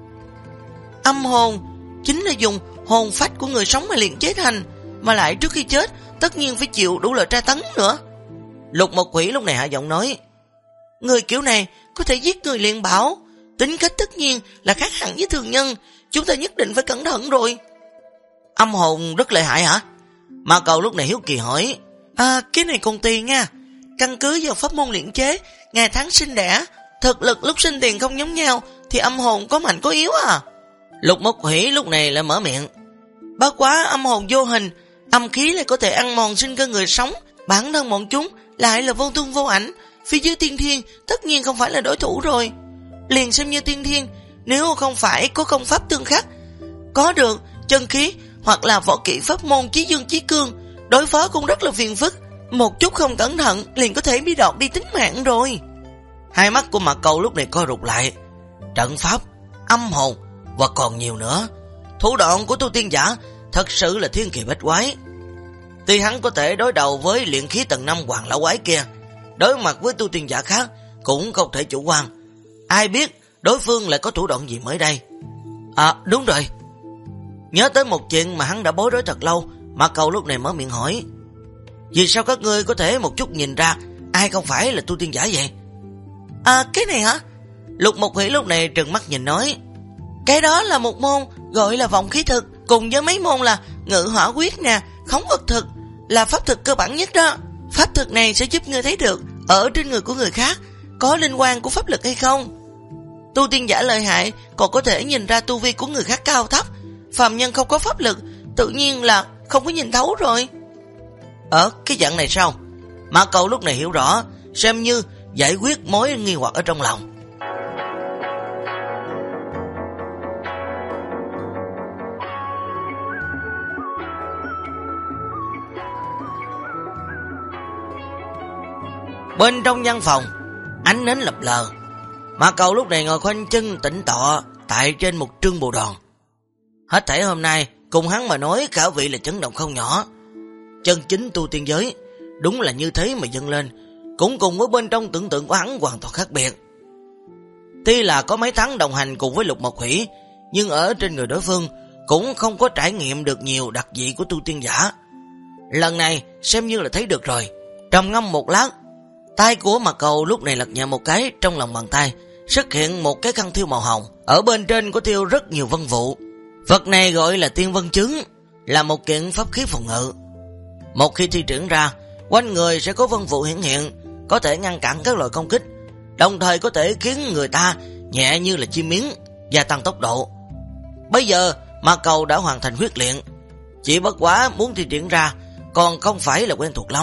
Âm hồn chính là dùng hồn phách của người sống mà luyện chế thành, mà lại trước khi chết tất nhiên phải chịu đủ loại tra tấn nữa. Lục Mộc Hủy lúc này hạ giọng nói, người kiểu này có thể giết người liền bảo, tính cách tất nhiên là khác hẳn với thường nhân, chúng ta nhất định phải cẩn thận rồi. Âm hồn rất lợi hại hả? Mà Cầu lúc này hiếu kỳ hỏi. Cái này còn tùy nha, căn cứ vào pháp môn luyện chế, ngày tháng sinh đẻ, thực lực lúc sinh tiền không giống nhau, thì âm hồn có mạnh có yếu à. Lục Mộc Hủy lúc này lại mở miệng, bất quá âm hồn vô hình, âm khí lại có thể ăn mòn sinh cơ người sống, bản thân bọn chúng lại là vô tung vô ảnh, phía dưới tiên thiên tất nhiên không phải là đối thủ rồi. Liền xem như tiên thiên, nếu không phải có công pháp tương khắc, có được chân khí hoặc là võ kỹ pháp môn chí dương chí cương, đối phó cũng rất là phiền phức, một chút không cẩn thận liền có thể bị đọt đi tính mạng rồi. Hai mắt của Mạc Cầu lúc này co rụt lại. Trận pháp, âm hồn và còn nhiều nữa, thủ đoạn của tu tiên giả thật sự là thiên kỳ bách quái. Tuy hắn có thể đối đầu với luyện khí tầng 5 Hoàng lão quái kia, đối mặt với tu tiên giả khác cũng không thể chủ quan. Ai biết đối phương lại có thủ đoạn gì mới đây. Đúng rồi. Nhớ tới một chuyện mà hắn đã bối rối thật lâu, Mạc Cầu lúc này mở miệng hỏi, vì sao các ngươi có thể một chút nhìn ra ai không phải là tu tiên giả vậy? Cái này hả? Lục Mộc Hủy lúc này trừng mắt nhìn nói, cái đó là một môn gọi là vọng khí thực, cùng với mấy môn là ngự hỏa quyết nè, khống vật thực, là pháp thực cơ bản nhất đó. Pháp thực này sẽ giúp ngươi thấy được ở trên người của người khác có liên quan của pháp lực hay không. Tu tiên giả lợi hại còn có thể nhìn ra tu vi của người khác cao thấp, phàm nhân không có pháp lực tự nhiên là không có nhìn thấu rồi. Cái dạng này sao? Mạc Cầu lúc này hiểu rõ, xem như giải quyết mối nghi hoặc ở trong lòng. Bên trong văn phòng, ánh nến lập lờ. Mạc Cầu lúc này ngồi khoanh chân tĩnh tọa tại trên một trương bồ đoàn. Hết thảy hôm nay, cùng hắn mà nói khả vị là chấn động không nhỏ. Chân chính tu tiên giới, đúng là như thế mà dâng lên, cũng cùng với bên trong tưởng tượng của hắn hoàn toàn khác biệt. Tuy là có mấy tháng đồng hành cùng với Lục Mộc Hủy, nhưng ở trên người đối phương cũng không có trải nghiệm được nhiều đặc dị của tu tiên giả. Lần này xem như là thấy được rồi. Trầm ngâm một lát, tay của Mạc Cầu lúc này lật nhẹ một cái, trong lòng bàn tay xuất hiện một cái khăn thiêu màu hồng, ở bên trên có thiêu rất nhiều vân vụ. Vật này gọi là tiên vân chướng, là một kiện pháp khí phòng ngự. Một khi thi triển ra, quanh người sẽ có vân vụ hiển hiện, có thể ngăn cản các loại công kích, đồng thời có thể khiến người ta nhẹ như là chim miếng, gia tăng tốc độ. Bây giờ Mạc Cầu đã hoàn thành huyết luyện, chỉ bất quá muốn thi triển ra còn không phải là quen thuộc lắm.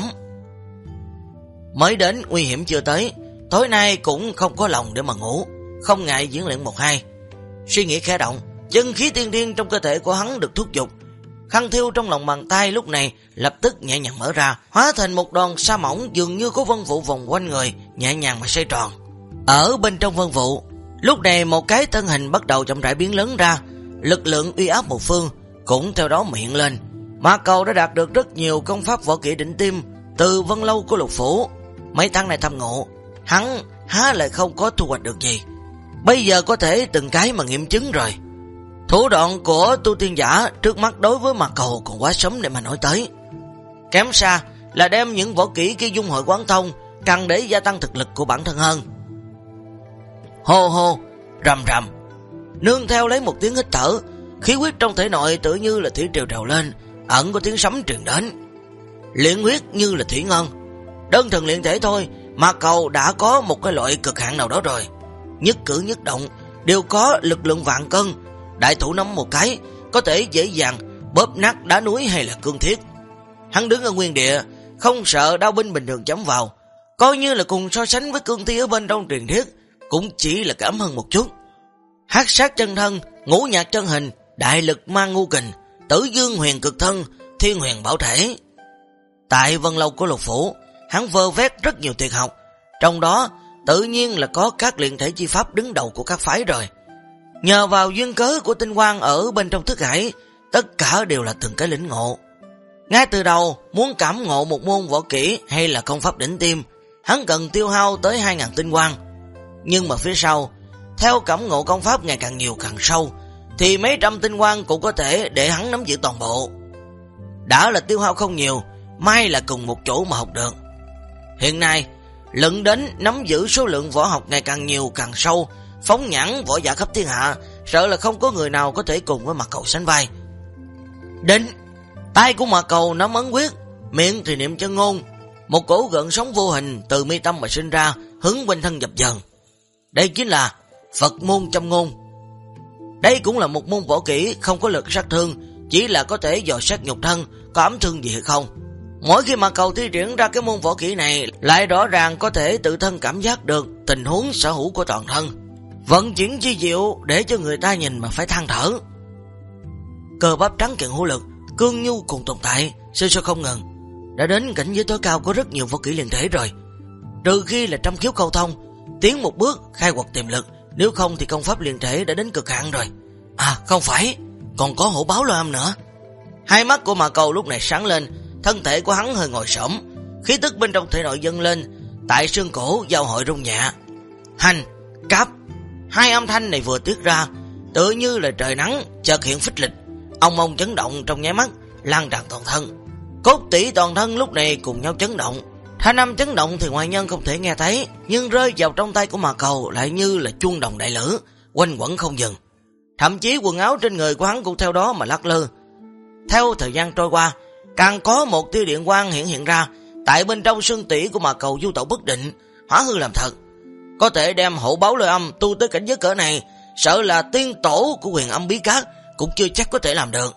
Mới đến nguy hiểm chưa tới, tối nay cũng không có lòng để mà ngủ, không ngại diễn luyện 1-2. Suy nghĩ khẽ động, chân khí tiên thiên trong cơ thể của hắn được thúc giục. Khăn thiêu trong lòng bàn tay lúc này lập tức nhẹ nhàng mở ra, hóa thành một đòn sa mỏng dường như có vân vụ vòng quanh người, nhẹ nhàng mà xoay tròn. Ở bên trong vân vụ, lúc này một cái thân hình bắt đầu chậm rãi biến lớn ra, lực lượng uy áp một phương cũng theo đó mà hiện lên. Mạc Cầu đã đạt được rất nhiều công pháp võ kỹ đỉnh tiêm từ Vân Lâu của Lục Phủ. Mấy tháng này thăm ngộ, hắn há lại không có thu hoạch được gì. Bây giờ có thể từng cái mà nghiệm chứng rồi. Thủ đoạn của tu tiên giả trước mắt đối với Mạc Cầu còn quá sớm để mà nói tới. Kém xa là đem những võ kỹ kia dung hội quán thông, càng để gia tăng thực lực của bản thân hơn. Hô hô, rầm rầm, nương theo lấy một tiếng hít thở, khí huyết trong thể nội tự như là thủy triều trào lên, ẩn có tiếng sấm truyền đến. Luyện huyết như là thủy ngân, đơn thuần luyện thể thôi, Mạc Cầu đã có một cái loại cực hạn nào đó rồi. Nhất cử nhất động đều có lực lượng vạn cân, đại thủ nắm một cái có thể dễ dàng bóp nát đá núi hay là cương thiết. Hắn đứng ở nguyên địa, không sợ đao binh bình thường chấm vào, coi như là cùng so sánh với cương thi ở bên trong truyền thuyết, cũng chỉ là kém hơn một chút. Hắc sát chân thân, ngũ nhạc chân hình, đại lực mang ngu kình, tử dương huyền cực thân, thiên huyền bảo thể. Tại Vân Lâu của Lục Phủ, hắn vơ vét rất nhiều tuyệt học, trong đó tự nhiên là có các luyện thể chi pháp đứng đầu của các phái rồi. Nhờ vào duyên cớ của tinh quang ở bên trong thức hải, tất cả đều là từng cái lĩnh ngộ. Ngay từ đầu, muốn cảm ngộ một môn võ kỹ hay là công pháp đỉnh tiêm, hắn cần tiêu hao tới 2.000 tinh quang. Nhưng mà phía sau, theo cảm ngộ công pháp ngày càng nhiều càng sâu, thì mấy trăm tinh quang cũng có thể để hắn nắm giữ toàn bộ. Đã là tiêu hao không nhiều, may là cùng một chỗ mà học được. Hiện nay, luận đến nắm giữ số lượng võ học ngày càng nhiều càng sâu, phóng nhãn võ giả khắp thiên hạ, sợ là không có người nào có thể cùng với Mạc Cầu sánh vai. Đến, tay của Mạc Cầu nắm ấn quyết, miệng thì niệm chân ngôn, một cổ gợn sóng vô hình từ mi tâm mà sinh ra, hướng quanh thân dập dần. Đây chính là Phật môn châm ngôn. Đây cũng là một môn võ kỹ không có lực sát thương, chỉ là có thể dò xét nhục thân có ám thương gì hay không. Mỗi khi Mạc Cầu thi triển ra cái môn võ kỹ này, lại rõ ràng có thể tự thân cảm giác được tình huống sở hữu của toàn thân, vận chuyển chi diệu để cho người ta nhìn mà phải than thở. Cơ bắp trắng kiện hữu lực, cương nhu cùng tồn tại, sinh sôi không ngừng, đã đến cảnh giới tối cao của rất nhiều võ kỹ liền thể rồi. Trừ khi là trăm khiếu câu thông, tiến một bước khai quật tiềm lực, nếu không thì công pháp liền thể đã đến cực hạn rồi. À không phải, còn có hổ báo lôi âm nữa. Hai mắt của Mạc Cầu lúc này sáng lên, thân thể của hắn hơi ngồi xổm, khí tức bên trong thể nội dâng lên, tại xương cổ giao hội rung nhẹ. Hành, cáp, hai âm thanh này vừa tiết ra, tự như là trời nắng chợt hiện phích lịch, ong ong chấn động trong nháy mắt, lan tràn toàn thân. Cốt tủy toàn thân lúc này cùng nhau chấn động. Thanh âm chấn động thì ngoại nhân không thể nghe thấy, nhưng rơi vào trong tay của Mạc Cầu lại như là chuông đồng đại lửa, quanh quẩn không dừng. Thậm chí quần áo trên người của hắn cũng theo đó mà lắc lư. Theo thời gian trôi qua, càng có một tia điện quang hiện ra, tại bên trong xương tủy của Mạc Cầu du tẩu bất định, hóa hư làm thật. Có thể đem hổ báo lôi âm tu tới cảnh giới cỡ này, sợ là tiên tổ của Huyền Âm Bí Cát cũng chưa chắc có thể làm được.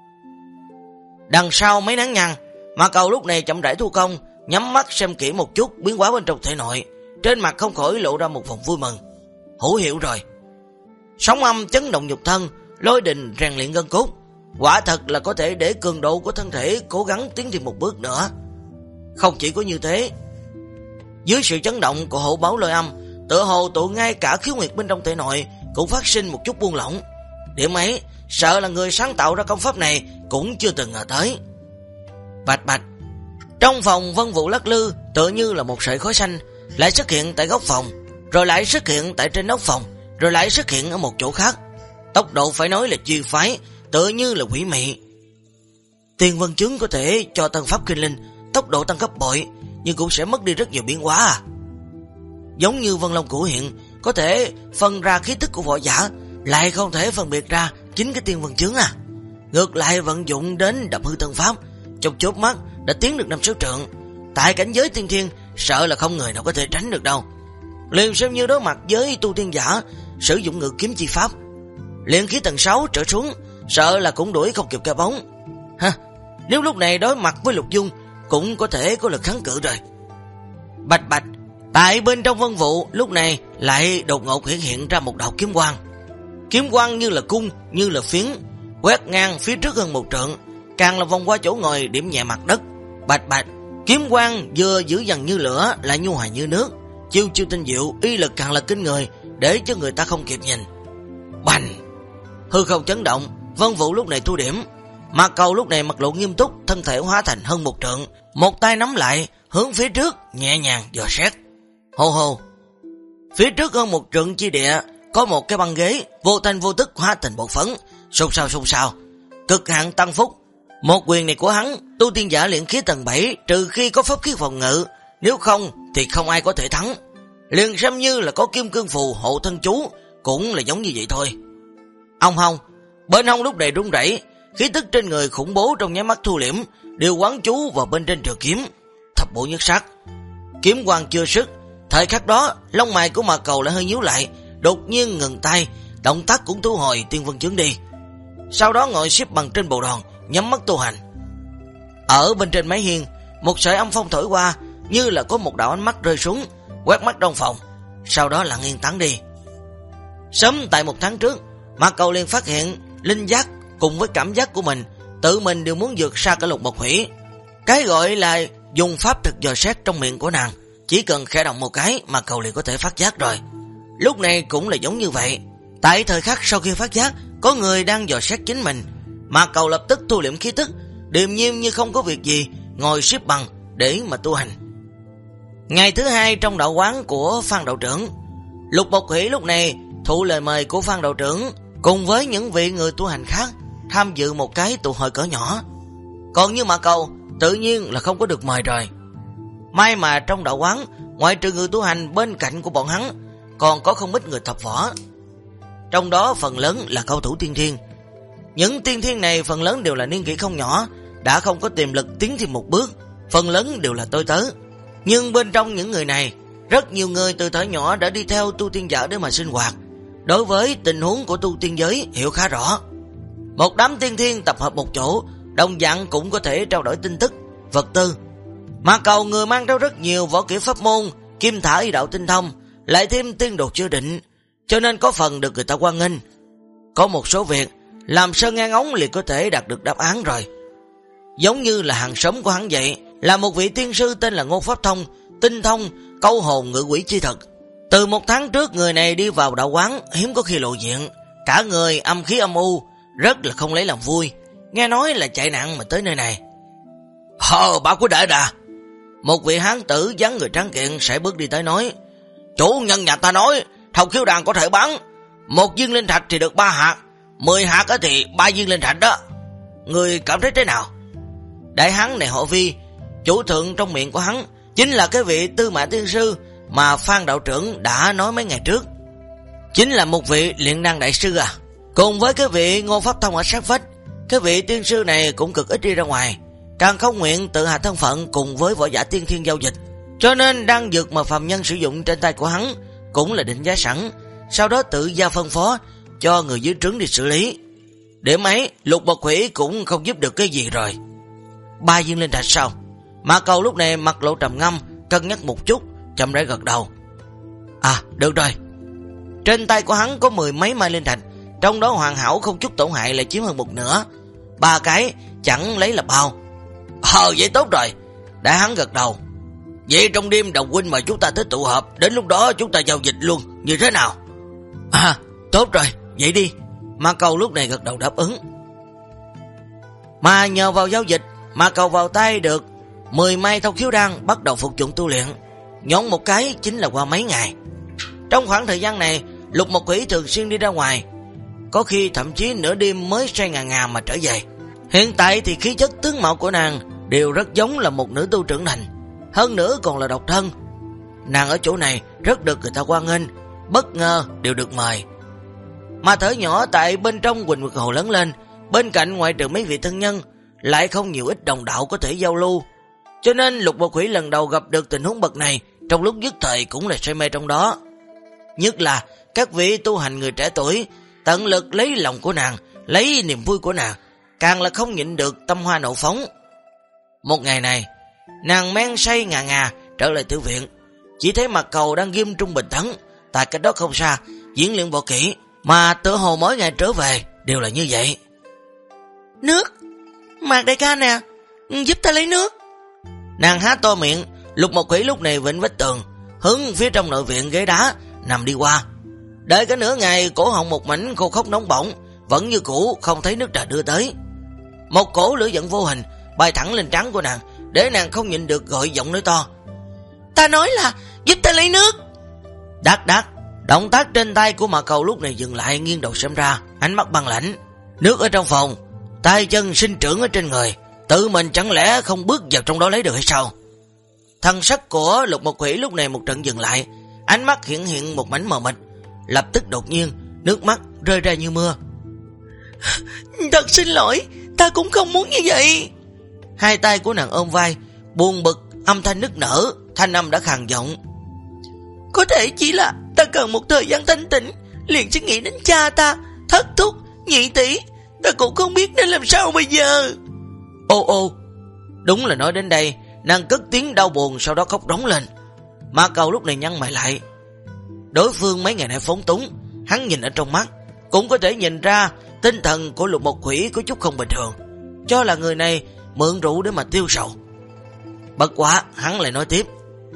Đằng sau mấy nắng nhăn, Mạc Cầu lúc này chậm rãi thu công, nhắm mắt xem kỹ một chút biến hóa bên trong thể nội, trên mặt không khỏi lộ ra một vòng vui mừng. Hữu hiệu rồi. Sóng âm chấn động nhục thân, lôi đình rèn luyện gân cốt, quả thật là có thể để cường độ của thân thể cố gắng tiến thêm một bước nữa. Không chỉ có như thế, dưới sự chấn động của hổ báo lôi âm, tựa hồ tụ ngay cả khiếu nguyệt bên trong thể nội cũng phát sinh một chút buông lỏng. Điểm ấy sợ là người sáng tạo ra công pháp này cũng chưa từng ngờ tới. Bạch bạch. Trong phòng vân vụ lắc lư, tựa như là một sợi khói xanh, lại xuất hiện tại góc phòng, rồi lại xuất hiện tại trên nóc phòng, rồi lại xuất hiện ở một chỗ khác. Tốc độ phải nói là chuyên phái, tựa như là quỷ mị. Tiên vân chướng có thể cho tân pháp kinh linh tốc độ tăng gấp bội, nhưng cũng sẽ mất đi rất nhiều biến hóa à. Giống như vân long cửu hiện, có thể phân ra khí tức của võ giả, lại không thể phân biệt ra chính cái tiên vân chướng à. Ngược lại vận dụng đến đập hư tân pháp, trong chớp mắt đã tiến được 5-6 trượng. Tại cảnh giới tiên thiên, sợ là không người nào có thể tránh được đâu. Liền xem như đối mặt với tu tiên giả sử dụng ngự kiếm chi pháp, luyện khí tầng 6 trở xuống, sợ là cũng đuổi không kịp cái bóng. Ha, nếu lúc này đối mặt với Lục Dung cũng có thể có lực kháng cự rồi. Bạch bạch. Tại bên trong vân vụ lúc này lại đột ngột hiện ra một đạo kiếm quang. Kiếm quang như là cung, như là phiến, quét ngang phía trước hơn 1 trượng, càng là vòng qua chỗ ngồi điểm nhẹ mặt đất. Bạch bạch. Kiếm quang vừa dữ dằn như lửa, lại nhu hòa như nước, chiêu chiêu tinh diệu, uy lực càng là kinh người, để cho người ta không kịp nhìn. Bành. Hư không chấn động, vân vụ lúc này thu điểm. Mạc Cầu lúc này mặt lộ nghiêm túc, thân thể hóa thành hơn 1 trượng, một tay nắm lại, hướng phía trước nhẹ nhàng dò xét. Hô hô. Phía trước hơn 1 trượng chi địa có một cái băng ghế, vô thanh vô tức hóa thành bột phấn, xôn xao, cực hạn tăng phúc. Một quyền này của hắn, tu tiên giả luyện khí tầng 7, trừ khi có pháp khí phòng ngự, nếu không thì không ai có thể thắng. Liền xem như là có kim cương phù hộ thân chú, cũng là giống như vậy thôi. Ông hông, bên hông lúc này rung rẩy, khí tức trên người khủng bố trong nháy mắt thu liễm, đều quán chú vào bên trên trường kiếm, thập bổ nhất sát. Kiếm quang chưa sức, thời khắc đó, lông mày của Mạc Cầu lại hơi nhíu lại, đột nhiên ngừng tay, động tác cũng thu hồi tiên vân chướng đi. Sau đó ngồi xếp bằng trên bồ đoàn, nhắm mắt tu hành. Ở bên trên mái hiên, một sợi âm phong thổi qua, như là có một đạo ánh mắt rơi xuống, quét mắt trong phòng, sau đó lặng yên tán đi. Sớm tại 1 tháng trước, Mạc Cầu liền phát hiện linh giác cùng với cảm giác của mình, tự mình đều muốn vượt xa cả Lục Bộc Hủy. Cái gọi là dùng pháp thực dò xét trong miệng của nàng, chỉ cần khẽ động một cái Mạc Cầu liền có thể phát giác rồi. Lúc này cũng là giống như vậy. Tại thời khắc sau khi phát giác có người đang dò xét chính mình, Mạc Cầu lập tức thu liễm khí tức, điềm nhiên như không có việc gì, ngồi xếp bằng để mà tu hành. Ngày thứ 2 trong đạo quán của Phan đạo trưởng, Lục Bộc Hủy lúc này thụ lời mời của Phan đạo trưởng cùng với những vị người tu hành khác tham dự một cái tụ hội cỡ nhỏ. Còn như Mạc Cầu tự nhiên là không có được mời rồi. May mà trong đạo quán, ngoại trừ người tu hành bên cạnh của bọn hắn, còn có không ít người tập võ. Trong đó phần lớn là cao thủ tiên thiên. Những tiên thiên này phần lớn đều là niên kỷ không nhỏ, đã không có tiềm lực tiến thêm một bước, phần lớn đều là tôi tớ. Nhưng bên trong những người này, rất nhiều người từ thời nhỏ đã đi theo tu tiên giả để mà sinh hoạt, đối với tình huống của tu tiên giới hiểu khá rõ. Một đám tiên thiên tập hợp một chỗ, đồng dạng cũng có thể trao đổi tin tức, vật tư. Mạc Cầu người mang theo rất nhiều võ kỹ pháp môn, kim thả y đạo tinh thông, lại thêm tiên đột chưa định, cho nên có phần được người ta hoan nghênh. Có một số việc làm sơ ngang ống liền có thể đạt được đáp án rồi. Giống như là hàng xóm của hắn vậy, là một vị tiên sư tên là Ngô Pháp Thông, tinh thông câu hồn ngự quỷ chi thực. Từ 1 tháng trước người này đi vào đạo quán, hiếm có khi lộ diện, cả người âm khí âm u, rất là không lấy làm vui. Nghe nói là chạy nạn mà tới nơi này. Bà quý đệ đà. Một vị hán tử dáng người trắng kiện sẽ bước đi tới nói, chủ nhân nhà ta nói Thọc Khiếu Đàn có thể bán 1 viên linh thạch thì được 3 hạt, 10 hạt thì 3 viên linh thạch đó. Người cảm thấy thế nào? Đại hán này họ Vi, chủ thượng trong miệng của hắn chính là cái vị Tư Mã tiên sư mà Phan đạo trưởng đã nói mấy ngày trước. Chính là một vị luyện đan đại sư à. Cùng với cái vị Ngô Pháp Thông ở sát vách, cái vị tiên sư này cũng cực ít đi ra ngoài, càng không nguyện tự hạ thân phận cùng với võ giả tiên thiên giao dịch, cho nên đan dược mà phàm nhân sử dụng trên tay của hắn cũng là định giá sẵn, sau đó tự giao phân phó cho người dưới trướng đi xử lý. Điểm ấy Lục Bộc Hủy cũng không giúp được cái gì rồi. 3 viên linh thạch sao? Mạc Cầu lúc này mặt lộ trầm ngâm, cân nhắc một chút, chậm rãi gật đầu. Được rồi. Trên tay của hắn có 10 mấy mai linh thạch, trong đó hoàn hảo không chút tổn hại lại chiếm hơn 1/2. 3 cái chẳng lấy là bao. Vậy tốt rồi. Đại hắn gật đầu. Vậy trong đêm đồng huynh mà chúng ta tới tụ họp, đến lúc đó chúng ta giao dịch luôn, như thế nào? Tốt rồi, vậy đi. Ma Cầu lúc này gật đầu đáp ứng. Mà nhờ vào giao dịch, Ma Cầu vào tay được 10 mai thông khiếu đan, bắt đầu phục dụng tu luyện. Nhón một cái chính là qua mấy ngày. Trong khoảng thời gian này, Lục Mộc Quỷ thường xuyên đi ra ngoài, có khi thậm chí nửa đêm mới say ngà ngà mà trở về. Hiện tại thì khí chất tướng mạo của nàng đều rất giống là một nữ tu trưởng thành, hơn nữa còn là độc thân. Nàng ở chỗ này rất được người ta hoan nghênh, bất ngờ đều được mời. Mà thở nhỏ tại bên trong Quỳnh Nguyệt Hồ lớn lên, bên cạnh ngoại trừ mấy vị thân nhân, lại không nhiều ít đồng đạo có thể giao lưu. Cho nên Lục Mộc Quỷ lần đầu gặp được tình huống bậc này, trong lúc nhất thời cũng là say mê trong đó. Nhất là các vị tu hành người trẻ tuổi, tận lực lấy lòng của nàng, lấy niềm vui của nàng, càng là không nhịn được tâm hoa nộ phóng. Một ngày này, nàng men say ngà ngà trở lại tử viện, chỉ thấy Mạc Cầu đang ghim trung bình tấn, tại cách đó không xa, diễn luyện võ kỹ, mà tựa hồ mỗi ngày trở về đều là như vậy. Nước! Mạc đại ca nè, giúp ta lấy nước. Nàng há to miệng, Lục Mộc Quỷ lúc này vịnh vách tường, hướng phía trong nội viện ghế đá, nằm đi qua. Đợi cả nửa ngày, cổ họng một mảnh khô khốc nóng bỏng, vẫn như cũ không thấy nước trà đưa tới. Một cổ lửa giận vô hình bay thẳng lên trán của nàng, để nàng không nhịn được gọi giọng nói to. Ta nói là giúp ta lấy nước. Đát đát, động tác trên tay của Mạc Cầu lúc này dừng lại, nghiêng đầu xem ra, ánh mắt băng lãnh. Nước ở trong phòng, tay chân sinh trưởng ở trên người, tự mình chẳng lẽ không bước vào trong đó lấy được hay sao? Thân sắc của Lục Mộc Quỷ lúc này một trận dừng lại, ánh mắt hiện một mảnh mờ mịt, lập tức đột nhiên nước mắt rơi ra như mưa. Thật xin lỗi, ta cũng không muốn như vậy. Hai tay của nàng ôm vai, buồn bực, âm thanh nức nở, thanh âm đã khàn giọng. Có thể chỉ là ta cần một thời gian thanh tịnh, liền sẽ nghĩ đến cha ta, thất thúc, nhị tỷ, ta cũng không biết nên làm sao bây giờ. Ô, đúng là nói đến đây, nàng cất tiếng đau buồn, sau đó khóc rống lên. Mạc Cầu lúc này nhăn mày lại. Đối phương mấy ngày nay phóng túng, hắn nhìn ở trong mắt, cũng có thể nhìn ra tinh thần của Lục Mộc Quỷ có chút không bình thường, cho là người này mượn rượu để mà tiêu sầu. Bất quá hắn lại nói tiếp.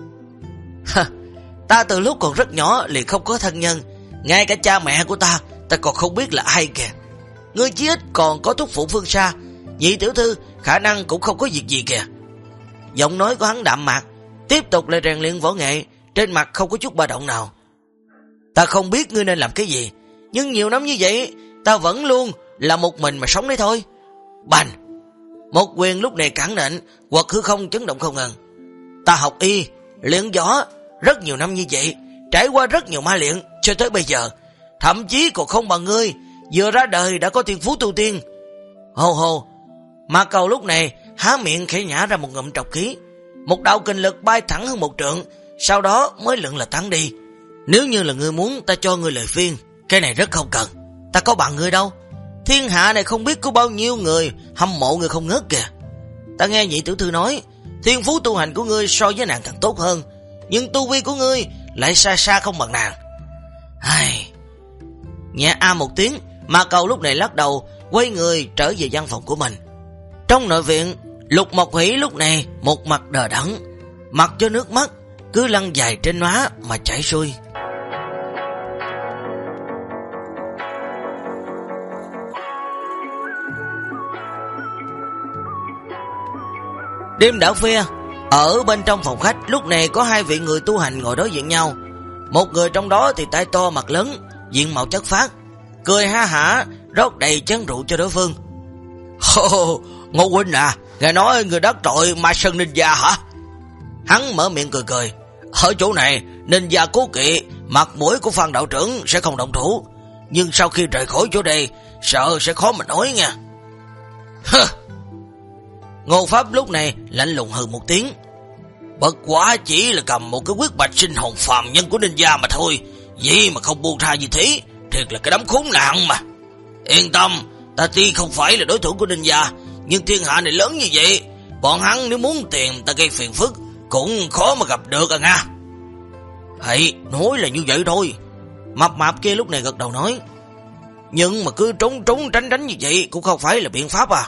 Ta từ lúc còn rất nhỏ liền không có thân nhân, ngay cả cha mẹ của ta còn không biết là ai kìa. Ngươi chí ít còn có thúc phụ phương xa, nhị tiểu thư khả năng cũng không có việc gì kìa. Giọng nói của hắn đạm mạc, tiếp tục lại rèn luyện võ nghệ, trên mặt không có chút ba động nào. Ta không biết ngươi nên làm cái gì, nhưng nhiều năm như vậy, ta vẫn luôn là một mình mà sống đấy thôi. Bành! Một quyền lúc này cản nện, quật hư không chấn động không ngừng. Ta học y, luyện võ rất nhiều năm như vậy, trải qua rất nhiều ma luyện, cho tới bây giờ, thậm chí còn không bằng ngươi, vừa ra đời đã có thiên phú tu tiên. Hồ hồ! Mạc Cầu lúc này há miệng khẽ nhả ra một ngụm trọc khí, một đạo kình lực bay thẳng hơn một trượng, sau đó mới lượn là tán đi. Nếu như là ngươi muốn ta cho ngươi lời khuyên, cái này rất không cần, ta có bằng ngươi đâu. Thiên hạ này không biết có bao nhiêu người hâm mộ ngươi không ngớt kìa. Ta nghe nhị tiểu thư nói, thiên phú tu hành của ngươi so với nàng càng tốt hơn, nhưng tu vi của ngươi lại xa xa không bằng nàng. Ai... Nhẹ a một tiếng, Mạc Cầu lúc này lắc đầu, quay người trở về văn phòng của mình. Trong nội viện, Lục Mộc Quỷ lúc này một mặt đờ đẫn, mặc cho nước mắt cứ lăn dài trên má mà chảy xuôi. Đêm đã khuya, ở bên trong phòng khách lúc này có hai vị người tu hành ngồi đối diện nhau. Một người trong đó thì tay to mặt lớn, diện mạo chất phác, cười ha hả rót đầy chén rượu cho đối phương. Ngô huynh à, nghe nói người đắc tội Ma Sơn Ninja hả? Hắn mở miệng cười cười. Ở chỗ này, Ninja cố kỵ, mặt mũi của Phan đạo trưởng sẽ không động thủ, nhưng sau khi rời khỏi chỗ đây, sợ sẽ khó mà nói nha. Ngô Pháp lúc này lạnh lùng hừ một tiếng. Bất quá chỉ là cầm một cái huyết bạch sinh hồn phàm nhân của Ninja mà thôi, vậy mà không buông tha như thế, thiệt là cái đám khốn nạn mà. Yên tâm, ta tuy không phải là đối thủ của Ninja, nhưng thiên hạ này lớn như vậy, bọn hắn nếu muốn tiền ta gây phiền phức cũng khó mà gặp được à nha. Hãy nói là như vậy thôi. Mập mạp kia lúc này gật đầu nói. Nhưng mà cứ trốn tránh như vậy cũng không phải là biện pháp à?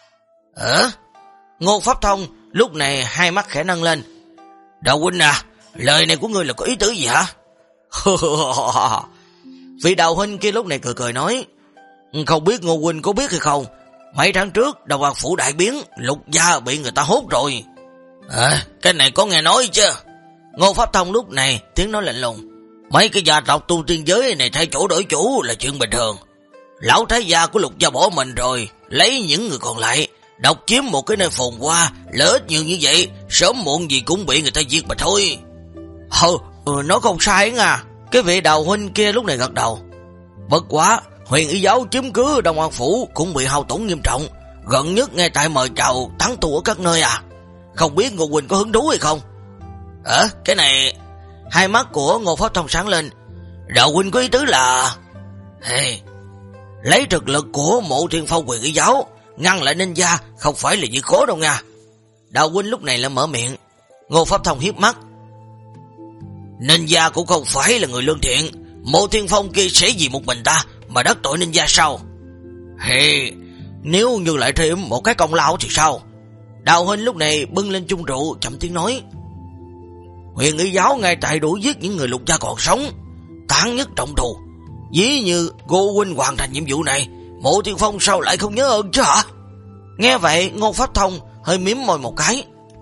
Ngô Pháp Thông lúc này hai mắt khẽ nâng lên. Đạo huynh à, lời này của ngươi là có ý tứ gì hả? Vị đạo huynh kia lúc này cười nói. Không biết Ngô huynh có biết hay không, mấy tháng trước Đông An phủ đại biến, Lục gia bị người ta hốt rồi. Cái này có nghe nói chứ? Ngô Pháp Thông lúc này tiếng nói lạnh lùng. Mấy cái gia tộc tu tiên giới này thay chỗ đổi chủ là chuyện bình thường. Lão thái gia của Lục gia bỏ mình rồi, lấy những người còn lại, độc chiếm một cái nơi phồn hoa, lợi ích nhiều như vậy, sớm muộn gì cũng bị người ta giết mà thôi. Nó không sai nha. Cái vị Đào huynh kia lúc này gật đầu. Bất quá, Huyền Y giáo chiếm cứ Đông An phủ cũng bị hao tổn nghiêm trọng, gần nhất ngay tại mời chào thắng tu ở các nơi à. Không biết Ngô huynh có hứng thú hay không? Cái này... Hai mắt của Ngô Pháp Thông sáng lên. Đạo huynh có ý tứ là... lấy thực lực của Mộ Thiên Phong Huyền Y giáo ngăn lại ninh gia không phải là việc khó đâu nha. Đạo huynh lúc này lại mở miệng. Ngô Pháp Thông hiếp mắt. Ninh gia cũng không phải là người lương thiện, Mộ Thiên Phong kia sẽ vì một mình ta mà đắc tội ninh gia sao? Nếu như lại thêm một cái công lao thì sao? Đạo huynh lúc này bưng lên chung rượu chậm tiếng nói. Huyền Y giáo ngay tại đuổi giết những người Lục gia còn sống, tán nhất trọng thù. Ví như Ngô huynh hoàn thành nhiệm vụ này, Mộ Thiên Phong sao lại không nhớ ơn chứ hả? Nghe vậy Ngô Pháp Thông hơi mím môi một cái.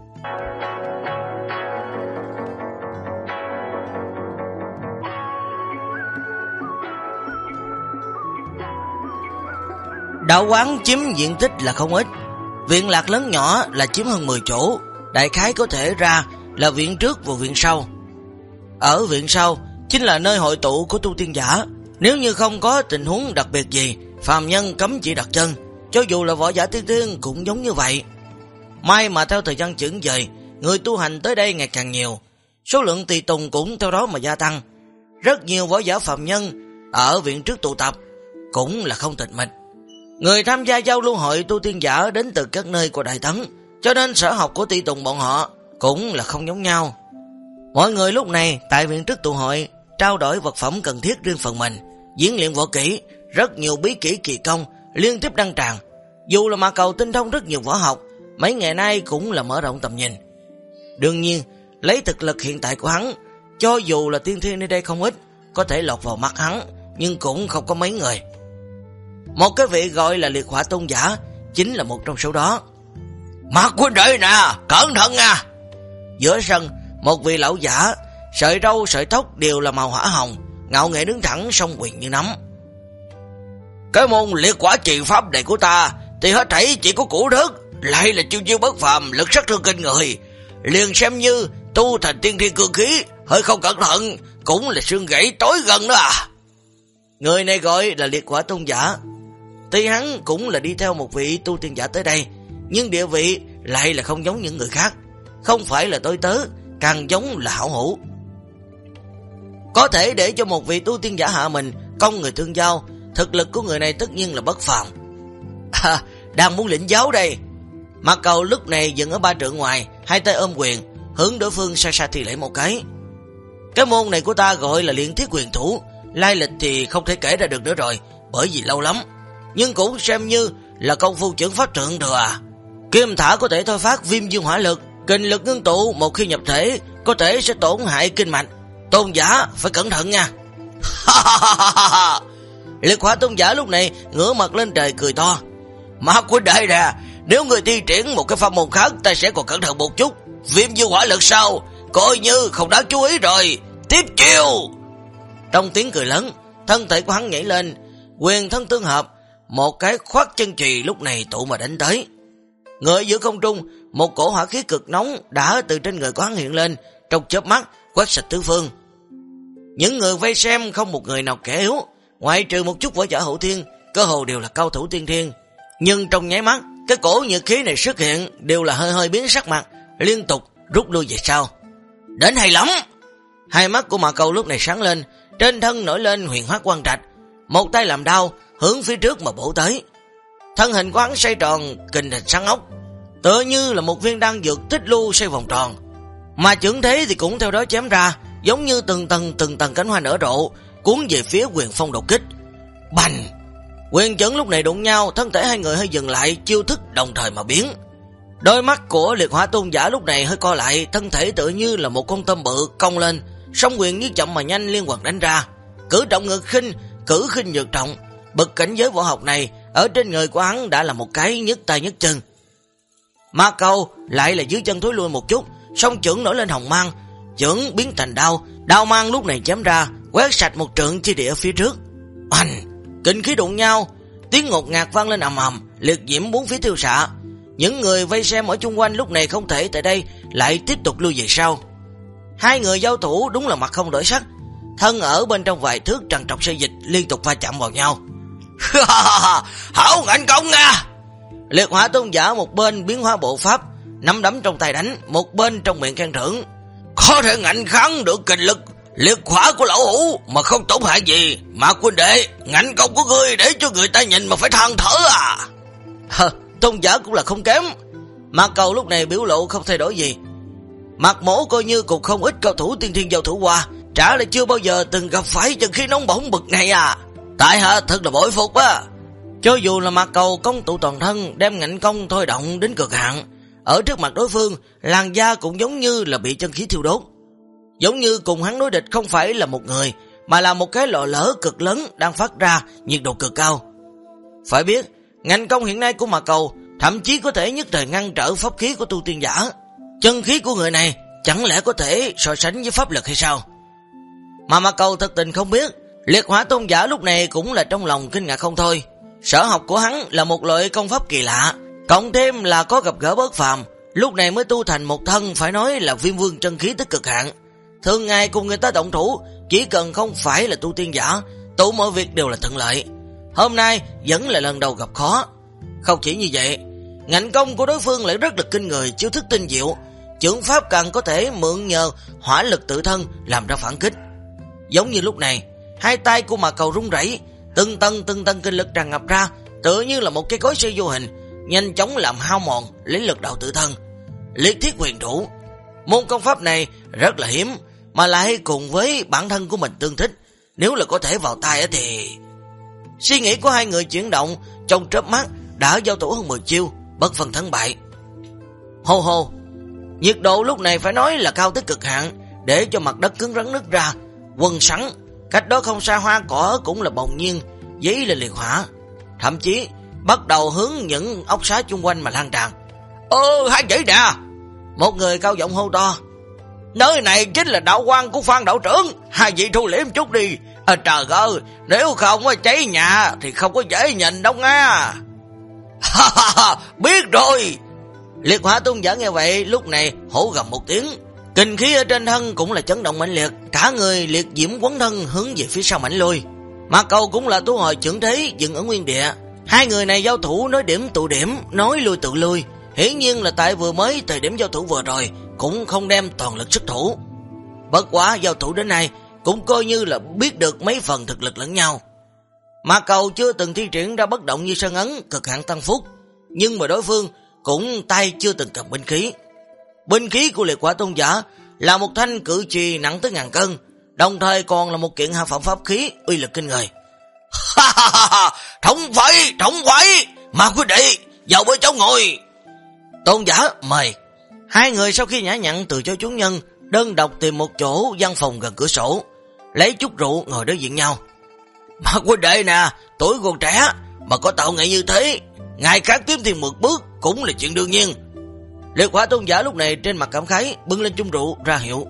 Đạo quán chiếm diện tích là không ít, viện lạc lớn nhỏ là chiếm hơn 10 chỗ, đại khái có thể ra là viện trước và viện sau. Ở viện sau chính là nơi hội tụ của tu tiên giả, nếu như không có tình huống đặc biệt gì, phàm nhân cấm chỉ đặt chân, cho dù là võ giả tiên tiên cũng giống như vậy. May mà theo thời gian chuyển dời, người tu hành tới đây ngày càng nhiều, số lượng tùy tùng cũng theo đó mà gia tăng. Rất nhiều võ giả phàm nhân ở viện trước tụ tập, cũng là không tịch mịch. Người tham gia giao lưu hội tu tiên giả đến từ các nơi của Đại Tấn, cho nên sở học của tùy tùng bọn họ cũng là không giống nhau. Mọi người lúc này tại viện trước tụ hội trao đổi vật phẩm cần thiết riêng phần mình, diễn luyện võ kỹ, rất nhiều bí kỹ kỳ công liên tiếp đăng tràn. Dù là Mạc Cầu tinh thông rất nhiều võ học, mấy ngày nay cũng là mở rộng tầm nhìn. Đương nhiên, lấy thực lực hiện tại của hắn, cho dù là tiên thiên nơi đây không ít, có thể lọt vào mắt hắn, nhưng cũng không có mấy người. Một cái vị gọi là Liệt Hỏa Tôn giả chính là một trong số đó. Mạc huynh đệ nè, cẩn thận nha. Giữa sân, một vị lão giả, sợi râu sợi tóc đều là màu hỏa hồng, ngạo nghễ đứng thẳng song quyền như nắm. Cái môn Liệt Hỏa trì pháp này của ta thì hết thảy chỉ có củ đất, lại là chiêu chiêu bất phàm, lực sát thương kinh người, liền xem như tu thành tiên thiên cương khí, hơi không cẩn thận cũng là xương gãy tối gần đó à. Người này gọi là Liệt Hỏa Tôn giả. Tuy hắn cũng là đi theo một vị tu tiên giả tới đây, nhưng địa vị lại là không giống những người khác, không phải là tôi tớ, càng giống là hảo hữu. Có thể để cho một vị tu tiên giả hạ mình, công người tương giao, thực lực của người này tất nhiên là bất phàm. Đang muốn lĩnh giáo đây. Mạc Cầu lúc này dừng ở 3 trượng ngoài, hai tay ôm quyền, hướng đối phương xa xa thì lễ một cái. Cái môn này của ta gọi là Luyện Thiết Quyền Thủ, lai lịch thì không thể kể ra được nữa rồi, bởi vì lâu lắm, nhưng cũng xem như là công phu chưởng pháp thượng thừa à. Kim thả có thể thôi phát viêm dương hỏa lực, kinh lực ngưng tụ một khi nhập thể có thể sẽ tổn hại kinh mạch, tôn giả phải cẩn thận nha. Liệt Hỏa Tôn giả lúc này ngửa mặt lên trời cười to. Mạc huynh đệ nè, nếu người thi triển một cái pháp môn khác ta sẽ còn cẩn thận một chút, viêm dương hỏa lực sau coi như không đáng chú ý rồi. Tiếp chiêu. Trong tiếng cười lớn, thân thể của hắn nhảy lên, quyền thân tương hợp, một cái khoát chân chùy lúc này tụ mà đánh tới. Người giữa không trung, một cổ hỏa khí cực nóng đã từ trên người của hắn hiện lên, trong chớp mắt quét sạch tứ phương. Những người vây xem không một người nào kẻ yếu, ngoại trừ một chút võ giả hậu thiên, cơ hồ đều là cao thủ tiên thiên. Nhưng trong nháy mắt, cái cổ nhiệt khí này xuất hiện đều là hơi hơi biến sắc mặt, liên tục rút lui về sau. Đến hay lắm. Hai mắt của Mạc Cầu lúc này sáng lên, trên thân nổi lên huyền hóa quang trạch, một tay làm đao hướng phía trước mà bổ tới. Thân hình của hắn xoay tròn, kình hình sáng ốc, tựa như là một viên đan dược tích lưu xoay vòng tròn, mà chưởng thế thì cũng theo đó chém ra, giống như từng tầng cánh hoa nở rộ, cuốn về phía Quyền Phong đột kích. Bành! Quyền chưởng lúc này đụng nhau, thân thể hai người hơi dừng lại, chiêu thức đồng thời mà biến. Đôi mắt của Liệt Hỏa Tôn giả lúc này hơi co lại, thân thể tựa như là một con tôm bự cong lên, song quyền như chậm mà nhanh liên hoàn đánh ra. Cử trọng ngược khinh, cử khinh nhược trọng, bậc cảnh giới võ học này ở trên người của hắn đã là một cái nhấc tay nhấc chân. Ma Cầu lại là dưới chân thối lui một chút, song chưởng nổi lên hồng mang, chưởng biến thành đao, đao mang lúc này chém ra, quét sạch một trượng chi địa phía trước. Oanh, kinh khí đụng nhau, tiếng ngột ngạt vang lên ầm ầm, liệt diễm bốn phía tiêu xạ. Những người vây xem ở chung quanh lúc này không thể tại đây, lại tiếp tục lui về sau. Hai người giao thủ đúng là mặt không đổi sắc, thân ở bên trong vài thước trằn trọc xê dịch liên tục va chạm vào nhau. Hảo ngạnh công nha! Liệt Hỏa Tôn giả một bên biến hóa bộ pháp, nắm đấm trong tay đánh, một bên trong miệng khen thưởng. Có thể ngạnh kháng được kình lực liệt hỏa của lão hủ mà không tổn hại gì, mà huynh đệ, ngạnh công của ngươi để cho người ta nhìn mà phải than thở à? Tôn giả cũng là không kém. Ma Cầu lúc này biểu lộ không thay đổi gì. Mạc Mỗ coi như cũng không ít cao thủ tiên thiên giao thủ qua, trả lại chưa bao giờ từng gặp phải chân khí nóng bỏng bực này à. Tại hạ thật là bội phục á. Cho dù là Mạc Cầu công tụ toàn thân, đem ngạnh công thôi động đến cực hạn, ở trước mặt đối phương, làn da cũng giống như là bị chân khí thiêu đốt. Giống như cùng hắn đối địch không phải là một người, mà là một cái lò lửa cực lớn đang phát ra nhiệt độ cực cao. Phải biết, ngạnh công hiện nay của Mạc Cầu thậm chí có thể nhất thời ngăn trở pháp khí của tu tiên giả. Chân khí của người này chẳng lẽ có thể so sánh với pháp lực hay sao? Mà Mạc Cầu thật tình không biết, Liệt Hỏa Tôn giả lúc này cũng là trong lòng kinh ngạc không thôi. Sở học của hắn là một loại công pháp kỳ lạ, cộng thêm là có gặp gỡ bất phàm, lúc này mới tu thành một thân phải nói là Viêm Vương chân khí tới cực hạn. Thường ngày cùng người ta động thủ, chỉ cần không phải là tu tiên giả, tụ mọi việc đều là thuận lợi. Hôm nay vẫn là lần đầu gặp khó. Không chỉ như vậy, ngạnh công của đối phương lại rất là kinh người, chiêu thức tinh diệu, chưởng pháp càng có thể mượn nhờ hỏa lực tự thân làm ra phản kích. Giống như lúc này, hai tay của Mạc Cầu rung rẩy, từng tầng kinh lực tràn ngập ra, tựa như là một cái cối xay vô hình, nhanh chóng làm hao mòn lấy lực đạo tự thân. Liệt Thiết Huyền Thủ, môn công pháp này rất là hiếm, mà lại cùng với bản thân của mình tương thích, nếu là có thể vào tay thì... Suy nghĩ của hai người chuyển động, trong chớp mắt đã giao thủ hơn 10 chiêu, bất phân thắng bại. Hô hô, nhiệt độ lúc này phải nói là cao tới cực hạn, để cho mặt đất cứng rắn nứt ra, quần sắn, cách đó không xa hoa cỏ cũng là bỗng nhiên giấy lên liệt hỏa, thậm chí bắt đầu hướng những ốc xá chung quanh mà lan tràn. Hai vậy nè! Một người cao giọng hô to. Nơi này chính là đạo quan của Phan đạo trưởng, hai vị thu liễm chút đi. Trời ơi, nếu không cháy nhà thì không có dễ nhìn đâu nha. Biết rồi. Liệt Hỏa Tôn giả nghe vậy lúc này hổ gầm một tiếng, kinh khí ở trên thân cũng là chấn động mãnh liệt, cả người liệt diễm quấn thân hướng về phía sau mãnh lui. Mạc Cầu cũng là thu hồi chưởng thế dừng ở nguyên địa. Hai người này giao thủ nói điểm tụ điểm, nói lui tự lui, hiển nhiên là tại vừa mới thời điểm giao thủ vừa rồi cũng không đem toàn lực xuất thủ. Bất quá giao thủ đến nay cũng coi như là biết được mấy phần thực lực lẫn nhau. Mạc Cầu chưa từng thi triển ra bất động như sơn ấn cực hạn tăng phúc, nhưng mà đối phương cũng tay chưa từng cầm binh khí. Binh khí của Liệt Hỏa Tôn giả là một thanh cự chùy nặng tới 1000 cân, đồng thời còn là một kiện hạ phẩm pháp khí uy lực kinh người. Thống phải, mà quý đệ vào bên chỗ ngồi. Tôn giả mời. Hai người sau khi nhã nhặn từ cho chúng nhân, đơn độc tìm một chỗ văn phòng gần cửa sổ, lấy chút rượu ngồi đối diện nhau. Mà quý đệ nè, tuổi còn trẻ mà có tạo nghệ như thế, ngày khác tiến thêm một bước cũng là chuyện đương nhiên. Liệt Hỏa Tôn giả lúc này trên mặt cảm khái, bưng lên chung rượu ra hiệu.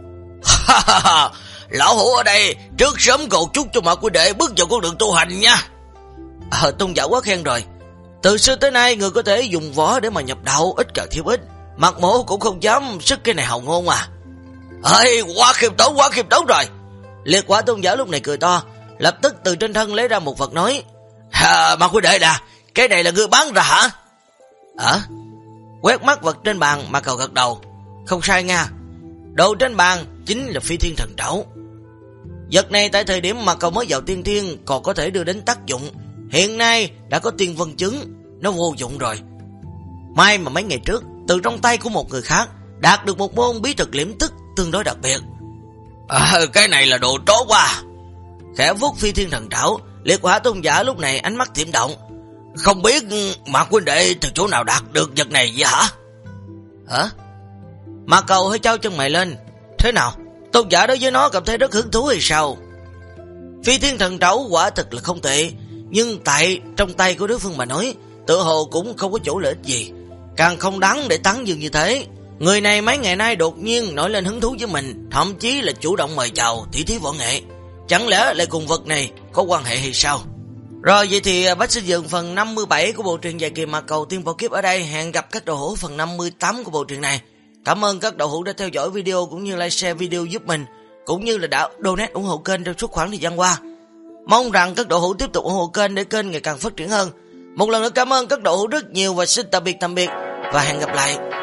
Lão hủ ở đây trước sớm cầu chúc cho Mạc quý đệ bước vào con đường tu hành nha. Tôn giả quá khen rồi. Từ xưa tới nay người có thể dùng võ để mà nhập đạo ít càng thiếu ít, Mạc Mỗ cũng không dám sức cái này hào ngôn à. Quá khiêm tốn rồi. Liệt Hỏa Tôn giả lúc này cười to, lập tức từ trên thân lấy ra một vật nói. Mạc quý đệ nè, cái này là ngươi bán ra hả? Quét mắt vật trên bàn, Mạc Cầu gật đầu. Không sai nha, đồ trên bàn chính là Phi Thiên Thần Trảo. Vật này tại thời điểm Mạc Cầu mới vào tiên thiên còn có thể đưa đến tác dụng, hiện nay đã có tiên vân chứng, nó vô dụng rồi. May mà mấy ngày trước từ trong tay của một người khác đạt được một môn bí thuật liễm tức tương đối đặc biệt. Cái này là đồ tốt quá. Khẽ vuốt Phi Thiên Thần Trảo, Liệt Hỏa Tôn giả lúc này ánh mắt thiểm động. Không biết Mạc huynh đệ từ chỗ nào đạt được vật này vậy hả? Mạc Cầu hơi trao chân mày lên. Thế nào, tôn giả đối với nó cảm thấy rất hứng thú hay sao? Phi Thiên Thần Trảo quả thực là không tệ, nhưng trong tay của đối phương mà nói, tự hồ cũng không có chỗ lợi ích gì, càng không đáng để tán dương như thế. Người này mấy ngày nay đột nhiên nổi lên hứng thú với mình, thậm chí là chủ động mời chào tỉ thí võ nghệ, chẳng lẽ lại cùng vật này có quan hệ hay sao? Rồi vậy thì Bách sẽ dừng phần 57 của bộ truyện dài kỳ Ma Cầu Tiên Bảo Kiếp ở đây. Hẹn gặp các đầu hữu phần 58 của bộ truyện này. Cảm ơn các đầu hữu đã theo dõi video cũng như like share video giúp mình, cũng như là đã donate ủng hộ kênh trong suốt khoảng thời gian qua. Mong rằng các đầu hữu tiếp tục ủng hộ kênh để kênh ngày càng phát triển hơn. Một lần nữa cảm ơn các đầu hữu rất nhiều và xin tạm biệt và hẹn gặp lại.